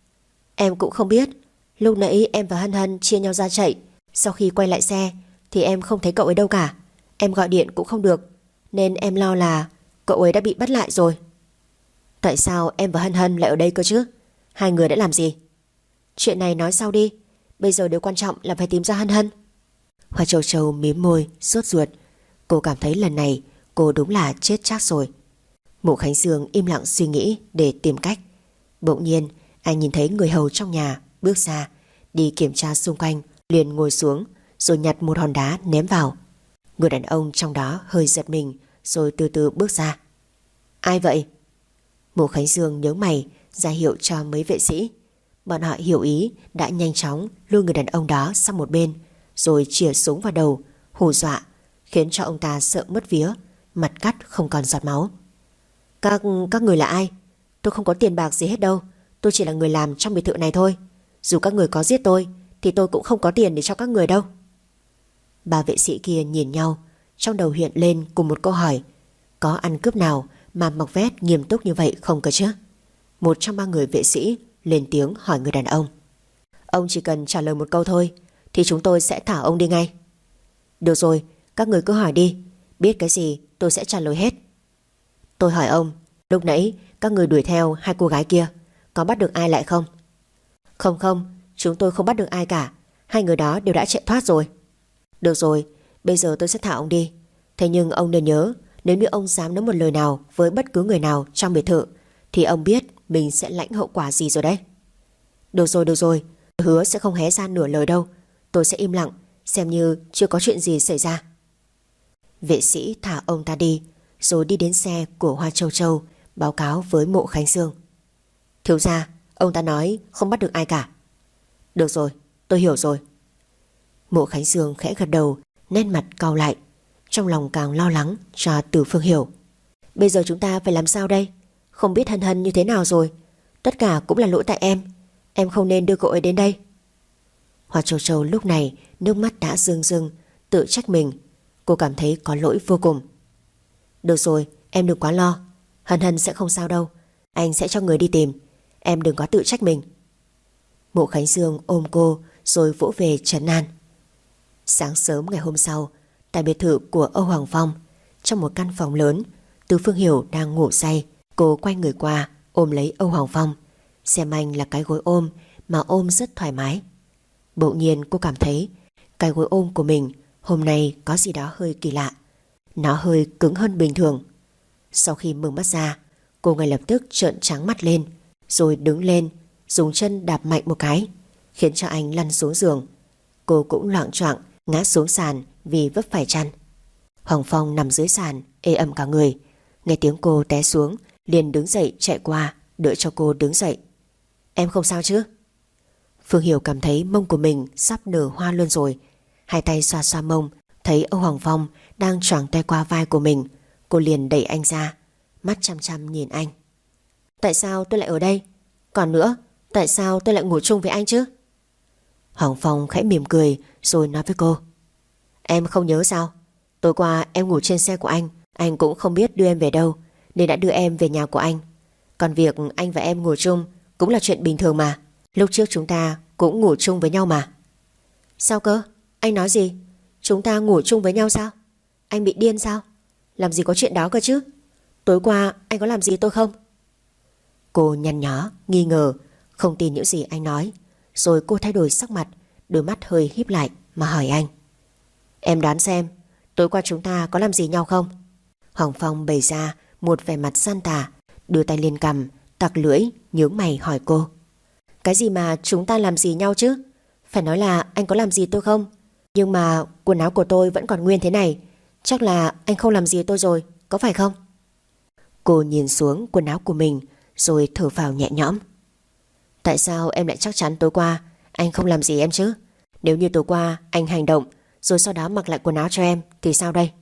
Em cũng không biết. Lúc nãy em và Hân Hân chia nhau ra chạy, sau khi quay lại xe thì em không thấy cậu ấy đâu cả. Em gọi điện cũng không được, nên em lo là cậu ấy đã bị bắt lại rồi. Tại sao em và Hân Hân lại ở đây cơ chứ? Hai người đã làm gì? Chuyện này nói sau đi. Bây giờ điều quan trọng là phải tìm ra Hân Hân. Hoa Châu Châu mím môi sốt ruột. Cô cảm thấy lần này cô đúng là chết chắc rồi. Mộ Khánh Dương im lặng suy nghĩ để tìm cách. Bỗng nhiên anh nhìn thấy người hầu trong nhà bước ra, đi kiểm tra xung quanh, liền ngồi xuống rồi nhặt một hòn đá ném vào. Người đàn ông trong đó hơi giật mình rồi từ từ bước ra. Ai vậy? Mộ Khánh Dương nhớ mày ra hiệu cho mấy vệ sĩ. Bọn họ hiểu ý đã nhanh chóng lôi người đàn ông đó sang một bên rồi chĩa súng vào đầu hù dọa, khiến cho ông ta sợ mất vía, mặt cắt không còn giọt máu. Các người là ai? Tôi không có tiền bạc gì hết đâu. Tôi chỉ là người làm trong biệt thự này thôi. Dù các người có giết tôi thì tôi cũng không có tiền để cho các người đâu. Ba vệ sĩ kia nhìn nhau, trong đầu hiện lên cùng một câu hỏi. Có ăn cướp nào mà mặc vest nghiêm túc như vậy không cơ chứ? Một trong ba người vệ sĩ lên tiếng hỏi người đàn ông. Ông chỉ cần trả lời một câu thôi thì chúng tôi sẽ thả ông đi ngay. Được rồi, các người cứ hỏi đi, biết cái gì tôi sẽ trả lời hết. Tôi hỏi ông, lúc nãy các người đuổi theo hai cô gái kia, có bắt được ai lại không? Không không, chúng tôi không bắt được ai cả, hai người đó đều đã chạy thoát rồi. Được rồi, bây giờ tôi sẽ thả ông đi. Thế nhưng ông nên nhớ, nếu như ông dám nói một lời nào với bất cứ người nào trong biệt thự thì ông biết mình sẽ lãnh hậu quả gì rồi đấy. Được rồi, hứa sẽ không hé ra nửa lời đâu. Tôi sẽ im lặng, xem như chưa có chuyện gì xảy ra. Vệ sĩ thả ông ta đi, rồi đi đến xe của Hoa Châu Châu, báo cáo với Mộ Khánh Dương. Thiếu gia, ông ta nói không bắt được ai cả. Được rồi, tôi hiểu rồi. Mộ Khánh Dương khẽ gật đầu, nét mặt cau lại, trong lòng càng lo lắng cho Từ Phương Hiểu. Bây giờ chúng ta phải làm sao đây? Không biết Hân Hân như thế nào rồi. Tất cả cũng là lỗi tại em không nên đưa cô ấy đến đây. Hoa Châu Châu lúc này nước mắt đã rưng rưng, tự trách mình. Cô cảm thấy có lỗi vô cùng. Được rồi, em đừng quá lo, Hân Hân sẽ không sao đâu, anh sẽ cho người đi tìm. Em đừng có tự trách mình. Mộ Khánh Dương ôm cô rồi vỗ về trấn an. Sáng sớm ngày hôm sau, tại biệt thự của Âu Hoàng Phong, trong một căn phòng lớn, Từ Phương Hiểu đang ngủ say. Cô quay người qua ôm lấy Âu Hoàng Phong, xem anh là cái gối ôm mà ôm rất thoải mái. Bỗng nhiên cô cảm thấy cái gối ôm của mình hôm nay có gì đó hơi kỳ lạ. Nó hơi cứng hơn bình thường. Sau khi mở mắt ra, cô ngay lập tức trợn trắng mắt lên, rồi đứng lên, dùng chân đạp mạnh một cái, khiến cho anh lăn xuống giường. Cô cũng loạng choạng ngã xuống sàn vì vấp phải chăn. Hoàng Phong nằm dưới sàn ê ẩm cả người, nghe tiếng cô té xuống liền đứng dậy chạy qua đỡ cho cô đứng dậy. Em không sao chứ? Phương Hiểu cảm thấy mông của mình sắp nở hoa luôn rồi. Hai tay xoa xoa mông, thấy Âu Hoàng Phong đang choàng tay qua vai của mình, cô liền đẩy anh ra, mắt chăm chăm nhìn anh. Tại sao tôi lại ở đây? Còn nữa, tại sao tôi lại ngủ chung với anh chứ? Hoàng Phong khẽ mỉm cười rồi nói với cô. Em không nhớ sao? Tối qua em ngủ trên xe của anh cũng không biết đưa em về đâu, nên đã đưa em về nhà của anh. Còn việc anh và em ngủ chung cũng là chuyện bình thường mà. Lúc trước chúng ta cũng ngủ chung với nhau mà. Sao cơ? Anh nói gì? Chúng ta ngủ chung với nhau sao? Anh bị điên sao? Làm gì có chuyện đó cơ chứ? Tối qua anh có làm gì tôi không? Cô nhăn nhó, nghi ngờ, không tin những gì anh nói. Rồi cô thay đổi sắc mặt, đôi mắt hơi híp lại mà hỏi anh. Em đoán xem, tối qua chúng ta có làm gì nhau không? Hoàng Phong bày ra một vẻ mặt gian tà, đưa tay lên cằm, tặc lưỡi, nhướng mày hỏi cô. Cái gì mà chúng ta làm gì nhau chứ? Phải nói là anh có làm gì tôi không? Nhưng mà quần áo của tôi vẫn còn nguyên thế này, chắc là anh không làm gì tôi rồi, có phải không? Cô nhìn xuống quần áo của mình rồi thở phào nhẹ nhõm. Tại sao em lại chắc chắn tối qua anh không làm gì em chứ? Nếu như tối qua anh hành động rồi sau đó mặc lại quần áo cho em thì sao đây?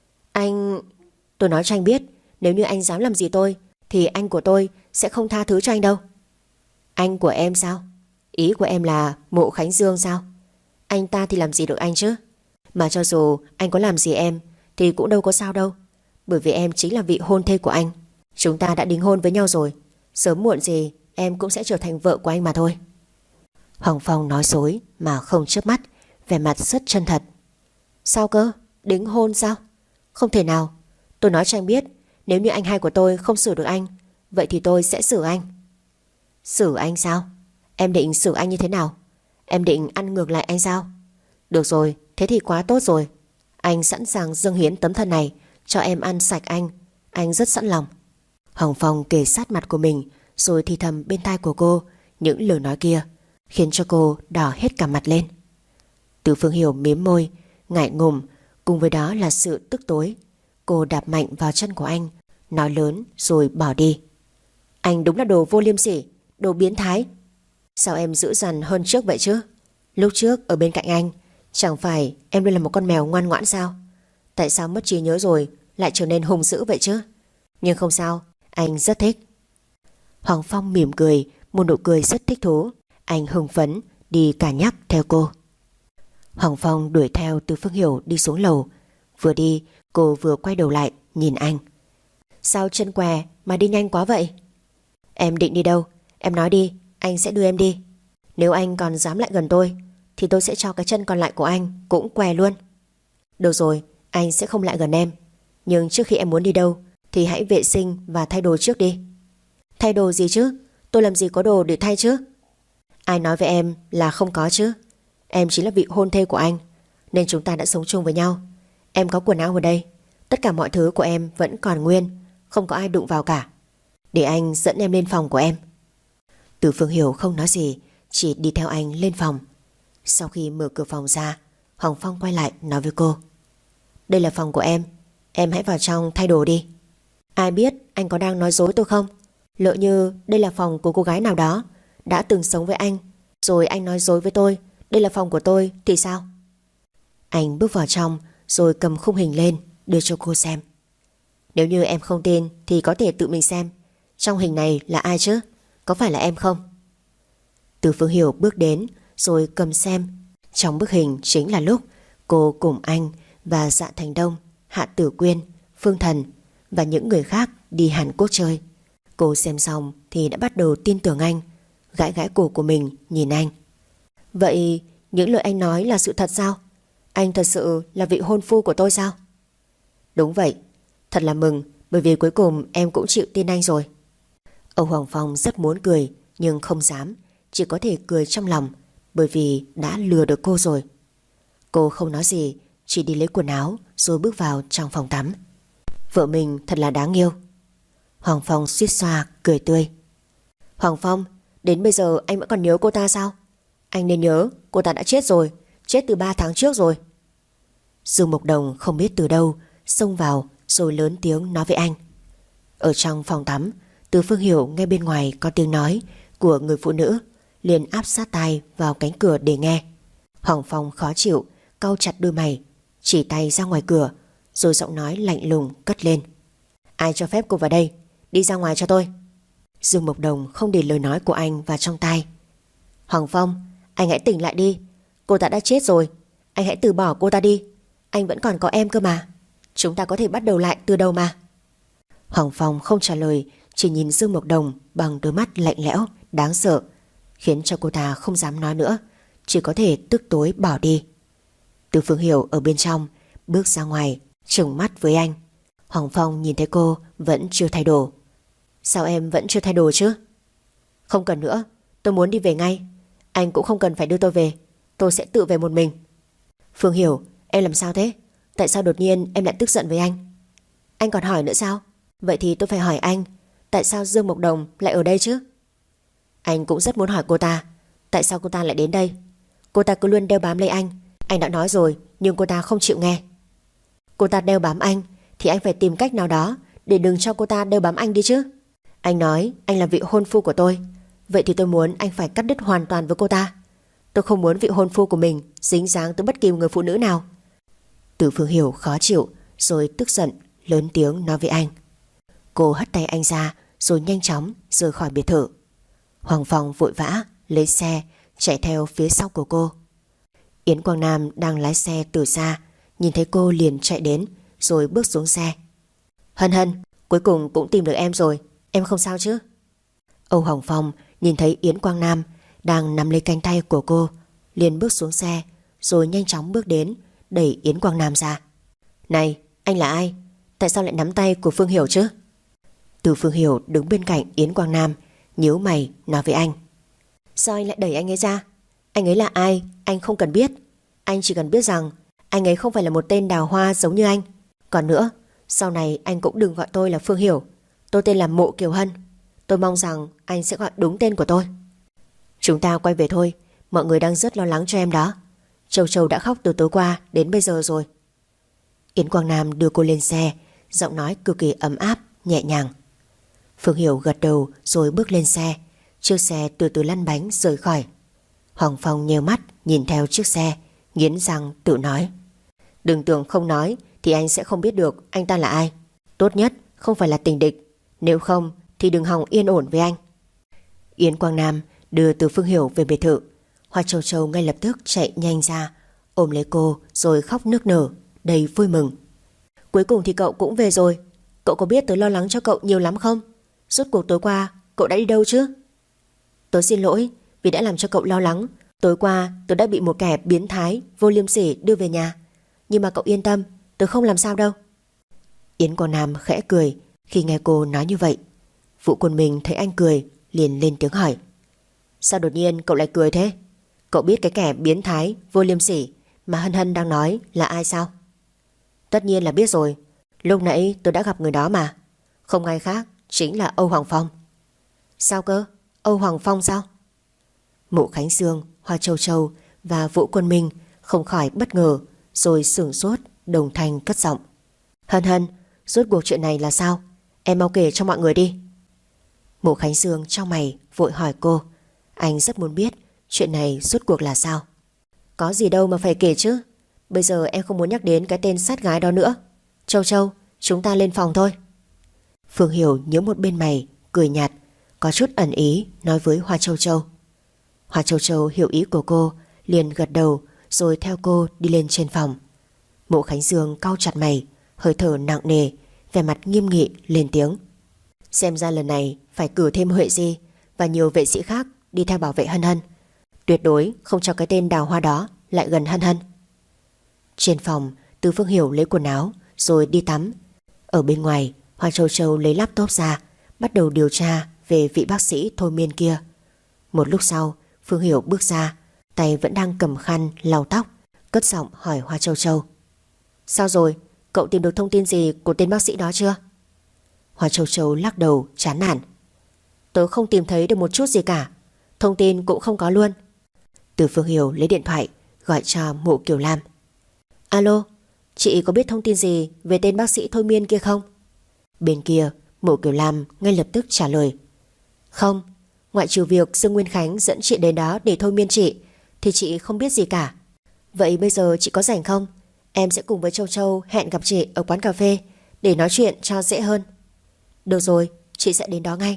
Tôi nói cho anh biết, nếu như anh dám làm gì tôi thì anh của tôi sẽ không tha thứ cho anh đâu. Anh của em sao? Ý của em là Mộ Khánh Dương sao? Anh ta thì làm gì được anh chứ? Mà cho dù anh có làm gì em thì cũng đâu có sao đâu, bởi vì em chính là vị hôn thê của anh. Chúng ta đã đính hôn với nhau rồi, sớm muộn gì em cũng sẽ trở thành vợ của anh mà thôi. Hoàng Phong nói dối mà không chớp mắt, vẻ mặt rất chân thật. Sao cơ? Đính hôn sao? Không thể nào. Tôi nói cho anh biết, nếu như anh hai của tôi không xử được anh, vậy thì tôi sẽ xử anh. Xử anh sao? Em định xử anh như thế nào? Em định ăn ngược lại anh sao? Được rồi, thế thì quá tốt rồi. Anh sẵn sàng dâng hiến tấm thân này cho em ăn sạch anh rất sẵn lòng. Hoàng Phong kề sát mặt của mình rồi thì thầm bên tai của cô những lời nói kia, khiến cho cô đỏ hết cả mặt lên. Từ Phương Hiểu mím môi, ngại ngùng, cùng với đó là sự tức tối. Cô đạp mạnh vào chân của anh, nói lớn rồi bỏ đi. Anh đúng là đồ vô liêm sỉ, đồ biến thái. Sao em dữ dằn hơn trước vậy chứ? Lúc trước ở bên cạnh anh, chẳng phải em luôn là một con mèo ngoan ngoãn sao? Tại sao mất trí nhớ rồi lại trở nên hung dữ vậy chứ? Nhưng không sao, anh rất thích. Hoàng Phong mỉm cười, một nụ cười rất thích thú. Anh hưng phấn đi cả nhắc theo cô. Hoàng Phong đuổi theo Từ Phương Hiểu đi xuống lầu. Vừa đi cô vừa quay đầu lại nhìn anh. Sao chân què mà đi nhanh quá vậy? Em định đi đâu? Em nói đi, anh sẽ đưa em đi. Nếu anh còn dám lại gần tôi thì tôi sẽ cho cái chân còn lại của anh cũng què luôn. Được rồi, anh sẽ không lại gần em. Nhưng trước khi em muốn đi đâu thì hãy vệ sinh và thay đồ trước đi. Thay đồ gì chứ? Tôi làm gì có đồ để thay chứ? Ai nói với em là không có chứ? Em chính là vị hôn thê của anh, nên chúng ta đã sống chung với nhau. Em có quần áo ở đây. Tất cả mọi thứ của em vẫn còn nguyên, không có ai đụng vào cả. Để anh dẫn em lên phòng của em. Từ Phương Hiểu không nói gì, chỉ đi theo anh lên phòng. Sau khi mở cửa phòng ra, Hoàng Phong quay lại nói với cô. Đây là phòng của em hãy vào trong thay đồ đi. Ai biết anh có đang nói dối tôi không? Lỡ như đây là phòng của cô gái nào đó đã từng sống với anh, rồi anh nói dối với tôi đây là phòng của tôi thì sao? Anh bước vào trong rồi cầm khung hình lên đưa cho cô xem. Nếu như em không tin thì có thể tự mình xem. Trong hình này là ai chứ? Có phải là em không? Từ Phương Hiểu bước đến rồi cầm xem. Trong bức hình chính là lúc cô cùng anh và Dạ Thành Đông, Hạ Tử Quyên, Phương Thần và những người khác đi Hàn Quốc chơi. Cô xem xong thì đã bắt đầu tin tưởng anh, gãi gãi cổ của mình nhìn anh. Vậy những lời anh nói là sự thật sao? Anh thật sự là vị hôn phu của tôi sao? Đúng vậy. Thật là mừng, bởi vì cuối cùng em cũng chịu tin anh rồi. Âu Hoàng Phong rất muốn cười nhưng không dám, chỉ có thể cười trong lòng, bởi vì đã lừa được cô rồi. Cô không nói gì, chỉ đi lấy quần áo rồi bước vào trong phòng tắm. Vợ mình thật là đáng yêu. Hoàng Phong suýt xoa cười tươi. Hoàng Phong, đến bây giờ anh vẫn còn nhớ cô ta sao? Anh nên nhớ cô ta đã chết rồi, chết từ 3 tháng trước rồi. Dương Mộc Đồng không biết từ đâu xông vào rồi lớn tiếng nói với anh. Ở trong phòng tắm, Từ Phương Hiểu nghe bên ngoài có tiếng nói của người phụ nữ, liền áp sát tai vào cánh cửa để nghe. Hoàng Phong khó chịu, cau chặt đôi mày, chỉ tay ra ngoài cửa, rồi giọng nói lạnh lùng cất lên. Ai cho phép cô vào đây? Đi ra ngoài cho tôi. Dương Mộc Đồng không để lời nói của anh vào trong tai. Hoàng Phong, anh hãy tỉnh lại đi. Cô ta đã chết rồi. Anh hãy từ bỏ cô ta đi. Anh vẫn còn có em cơ mà. Chúng ta có thể bắt đầu lại từ đầu mà. Hoàng Phong không trả lời, chỉ nhìn Dương Mộc Đồng bằng đôi mắt lạnh lẽo, đáng sợ, khiến cho cô ta không dám nói nữa, chỉ có thể tức tối bỏ đi. Từ Phương Hiểu ở bên trong bước ra ngoài, trừng mắt với anh. Hoàng Phong nhìn thấy cô vẫn chưa thay đồ. Sao em vẫn chưa thay đồ chứ? Không cần nữa, tôi muốn đi về ngay. Anh cũng không cần phải đưa tôi về, tôi sẽ tự về một mình. Phương Hiểu, em làm sao thế? Tại sao đột nhiên em lại tức giận với anh? Anh còn hỏi nữa sao? Vậy thì tôi phải hỏi anh, tại sao Dương Mộc Đồng lại ở đây chứ? Anh cũng rất muốn hỏi cô ta, tại sao cô ta lại đến đây? Cô ta cứ luôn đeo bám lấy anh đã nói rồi, nhưng cô ta không chịu nghe. Cô ta đeo bám anh thì anh phải tìm cách nào đó để đừng cho cô ta đeo bám anh đi chứ. Anh nói anh là vị hôn phu của tôi, vậy thì tôi muốn anh phải cắt đứt hoàn toàn với cô ta. Tôi không muốn vị hôn phu của mình dính dáng tới bất kỳ người phụ nữ nào. Từ Phương Hiểu khó chịu rồi tức giận lớn tiếng nói với anh. Cô hất tay anh ra rồi nhanh chóng rời khỏi biệt thự. Hoàng Phong vội vã lấy xe chạy theo phía sau của cô. Yến Quang Nam đang lái xe từ xa, nhìn thấy cô liền chạy đến rồi bước xuống xe. Hân Hân, cuối cùng cũng tìm được em rồi, em không sao chứ? Âu Hoàng Phong nhìn thấy Yến Quang Nam đang nắm lấy cánh tay của cô, liền bước xuống xe rồi nhanh chóng bước đến đẩy Yến Quang Nam ra. Này, anh là ai? Tại sao lại nắm tay của Phương Hiểu chứ? Từ Phương Hiểu đứng bên cạnh Yến Quang Nam, nhíu mày nói với anh. Sao anh lại đẩy anh ấy ra? Anh ấy là ai? Anh không cần biết. Anh chỉ cần biết rằng anh ấy không phải là một tên đào hoa giống như anh. Còn nữa, sau này anh cũng đừng gọi tôi là Phương Hiểu. Tôi tên là Mộ Kiều Hân. Tôi mong rằng anh sẽ gọi đúng tên của tôi. Chúng ta quay về thôi, mọi người đang rất lo lắng cho em đó. Châu Châu đã khóc từ tối qua đến bây giờ rồi. Yến Quang Nam đưa cô lên xe, giọng nói cực kỳ ấm áp, nhẹ nhàng. Phương Hiểu gật đầu rồi bước lên xe. Chiếc xe từ từ lăn bánh rời khỏi. Hoàng Phong nheo mắt nhìn theo chiếc xe, nghiến răng tự nói. Đừng tưởng không nói thì anh sẽ không biết được anh ta là ai. Tốt nhất không phải là tình địch, nếu không thì đừng hòng yên ổn với anh. Yến Quang Nam đưa Từ Phương Hiểu về biệt thự. Hoa Châu Châu ngay lập tức chạy nhanh ra, ôm lấy cô rồi khóc nức nở, đầy vui mừng. Cuối cùng thì cậu cũng về rồi. Cậu có biết tớ lo lắng cho cậu nhiều lắm không? Rốt cuộc tối qua cậu đã đi đâu chứ? Tớ xin lỗi vì đã làm cho cậu lo lắng. Tối qua tớ đã bị một kẻ biến thái vô liêm sỉ đưa về nhà. Nhưng mà cậu yên tâm, tớ không làm sao đâu. Yến Quang Nam khẽ cười khi nghe cô nói như vậy. Vũ Quân Minh thấy anh cười liền lên tiếng hỏi: Sao đột nhiên cậu lại cười thế? Cậu biết cái kẻ biến thái vô liêm sỉ mà Hân Hân đang nói là ai sao? Tất nhiên là biết rồi. Lúc nãy tôi đã gặp người đó mà. Không ai khác chính là Âu Hoàng Phong. Sao cơ? Âu Hoàng Phong sao? Mộ Khánh Dương, Hoa Châu Châu và Vũ Quân Minh không khỏi bất ngờ, rồi sửng sốt đồng thanh cất giọng: Hân Hân, rốt cuộc chuyện này là sao? Em mau kể cho mọi người đi. Mộ Khánh Dương trong mày vội hỏi cô. Anh rất muốn biết chuyện này rốt cuộc là sao. Có gì đâu mà phải kể chứ. Bây giờ em không muốn nhắc đến cái tên sát gái đó nữa. Châu Châu, chúng ta lên phòng thôi. Phương Hiểu nhớ một bên mày, cười nhạt, có chút ẩn ý nói với Hoa Châu Châu. Hoa Châu Châu hiểu ý của cô, liền gật đầu rồi theo cô đi lên trên phòng. Mộ Khánh Dương cau chặt mày, hơi thở nặng nề, vẻ mặt nghiêm nghị lên tiếng: Xem ra lần này phải cử thêm Huệ Di và nhiều vệ sĩ khác đi theo bảo vệ Hân Hân. Tuyệt đối không cho cái tên Đào Hoa đó lại gần Hân Hân. Trên phòng, Từ Phương Hiểu lấy quần áo rồi đi tắm. Ở bên ngoài, Hoa Châu Châu lấy laptop ra, bắt đầu điều tra về vị bác sĩ thôi miên kia. Một lúc sau, Phương Hiểu bước ra, tay vẫn đang cầm khăn lau tóc, cất giọng hỏi Hoa Châu Châu: Sao rồi? Cậu tìm được thông tin gì của tên bác sĩ đó chưa? Hoa Châu Châu lắc đầu chán nản: Tớ không tìm thấy được một chút gì cả. Thông tin cũng không có luôn. Từ Phương Hiểu lấy điện thoại gọi cho Mộ Kiều Lam: Alo, chị có biết thông tin gì về tên bác sĩ thôi miên kia không? Bên kia, Mộ Kiều Lam ngay lập tức trả lời: Không, ngoại trừ việc Dương Nguyên Khánh dẫn chị đến đó để thôi miên chị thì chị không biết gì cả. Vậy bây giờ chị có rảnh không? Em sẽ cùng với Châu Châu hẹn gặp chị ở quán cà phê để nói chuyện cho dễ hơn. Được rồi, chị sẽ đến đó ngay.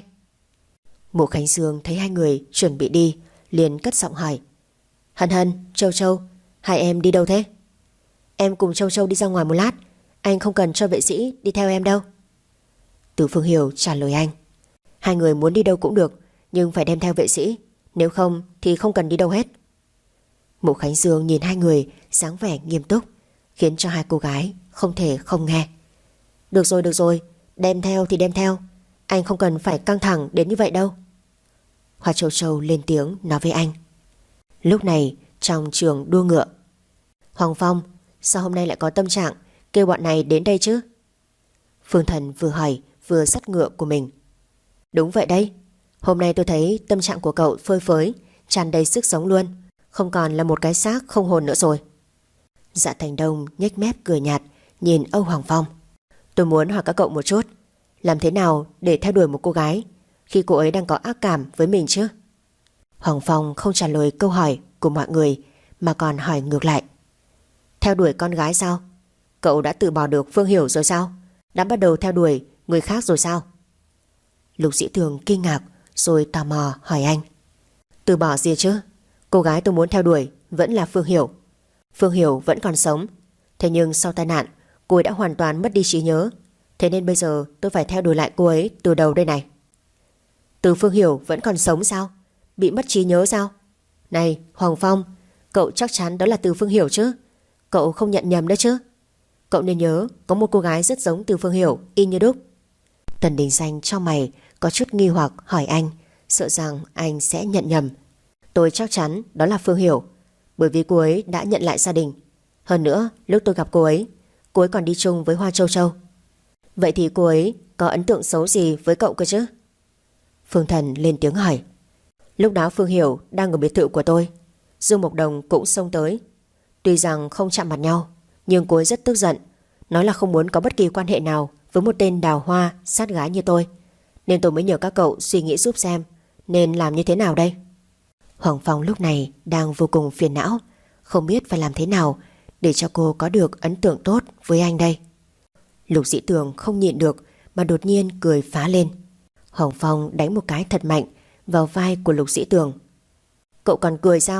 Mộ Khánh Dương thấy hai người chuẩn bị đi, liền cất giọng hỏi: Hân Hân, Châu Châu, hai em đi đâu thế? Em cùng Châu Châu đi ra ngoài một lát, anh không cần cho vệ sĩ đi theo em đâu. Từ Phương Hiểu trả lời anh: Hai người muốn đi đâu cũng được, nhưng phải đem theo vệ sĩ, nếu không thì không cần đi đâu hết. Mộ Khánh Dương nhìn hai người dáng vẻ nghiêm túc, khiến cho hai cô gái không thể không nghe. Được rồi, đem theo thì đem theo, anh không cần phải căng thẳng đến như vậy đâu. Hoa Châu Châu lên tiếng nói với anh. Lúc này trong trường đua ngựa: Hoàng Phong, sao hôm nay lại có tâm trạng kêu bọn này đến đây chứ? Phương Thần vừa hỏi vừa dắt ngựa của mình. Đúng vậy đấy, hôm nay tôi thấy tâm trạng của cậu phơi phới, tràn đầy sức sống luôn, không còn là một cái xác không hồn nữa rồi. Dạ Thành Đông nhếch mép cười nhạt nhìn Âu Hoàng Phong. Tôi muốn hỏi các cậu một chút, làm thế nào để theo đuổi một cô gái khi cô ấy đang có ác cảm với mình chứ? Hoàng Phong không trả lời câu hỏi của mọi người mà còn hỏi ngược lại: Theo đuổi con gái sao? Cậu đã từ bỏ được Phương Hiểu rồi sao? Đã bắt đầu theo đuổi người khác rồi sao? Lục Dĩ Tường kinh ngạc rồi tò mò hỏi anh: Từ bỏ gì chứ? Cô gái tôi muốn theo đuổi vẫn là Phương Hiểu. Phương Hiểu vẫn còn sống, thế nhưng sau tai nạn cô ấy đã hoàn toàn mất đi trí nhớ. Thế nên bây giờ tôi phải theo đuổi lại cô ấy từ đầu đây này. Từ Phương Hiểu vẫn còn sống sao? Bị mất trí nhớ sao? Này Hoàng Phong, cậu chắc chắn đó là Từ Phương Hiểu chứ? Cậu không nhận nhầm đấy chứ? Cậu nên nhớ có một cô gái rất giống Từ Phương Hiểu y như đúc. Tần Đình Danh trong mày có chút nghi hoặc hỏi anh, sợ rằng anh sẽ nhận nhầm. Tôi chắc chắn đó là Phương Hiểu, bởi vì cô ấy đã nhận lại gia đình. Hơn nữa lúc tôi gặp cô ấy còn đi chung với Hoa Châu Châu. Vậy thì cô ấy có ấn tượng xấu gì với cậu cơ chứ? Phương Thần lên tiếng hỏi. Lúc đó Phương Hiểu đang ở biệt thự của tôi, Dương Mộc Đồng cũng xông tới. Tuy rằng không chạm mặt nhau, nhưng cô ấy rất tức giận, nói là không muốn có bất kỳ quan hệ nào với một tên đào hoa sát gái như tôi. Nên tôi mới nhờ các cậu suy nghĩ giúp xem nên làm như thế nào đây. Hoàng Phong lúc này đang vô cùng phiền não, không biết phải làm thế nào để cho cô có được ấn tượng tốt với anh đây. Lục Dĩ Tường không nhịn được mà đột nhiên cười phá lên. Hoàng Phong đánh một cái thật mạnh vào vai của Lục Dĩ Tường. Cậu còn cười sao?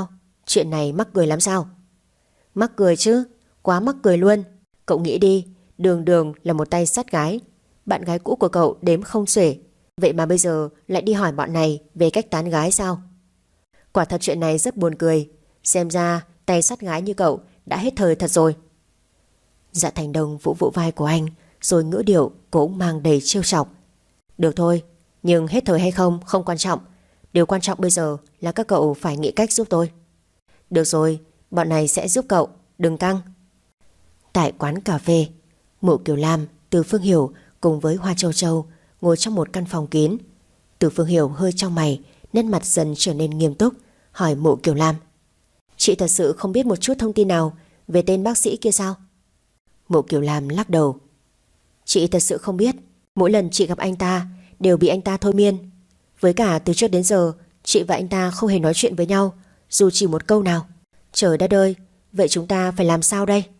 Chuyện này mắc cười lắm sao? Mắc cười chứ, quá mắc cười luôn. Cậu nghĩ đi, Đường Đường là một tay sát gái, bạn gái cũ của cậu đếm không xuể. Vậy mà bây giờ lại đi hỏi bọn này về cách tán gái sao? Quả thật chuyện này rất buồn cười. Xem ra tay sát gái như cậu đã hết thời thật rồi. Dạ Thành Đông vỗ vỗ vai của anh, rồi ngữ điệu cũng mang đầy trêu chọc. Được thôi, nhưng hết thời hay không không quan trọng. Điều quan trọng bây giờ là các cậu phải nghĩ cách giúp tôi. Được rồi, bọn này sẽ giúp cậu, đừng căng. Tại quán cà phê, Mộ Kiều Lam, Từ Phương Hiểu cùng với Hoa Châu Châu ngồi trong một căn phòng kín. Từ Phương Hiểu hơi chau mày, nét mặt dần trở nên nghiêm túc, hỏi Mộ Kiều Lam: Chị thật sự không biết một chút thông tin nào về tên bác sĩ kia sao? Mộ Kiều Lam lắc đầu: Chị thật sự không biết. Mỗi lần chị gặp anh ta đều bị anh ta thôi miên. Với cả từ trước đến giờ chị và anh ta không hề nói chuyện với nhau, dù chỉ một câu nào. Trời đất ơi, vậy chúng ta phải làm sao đây?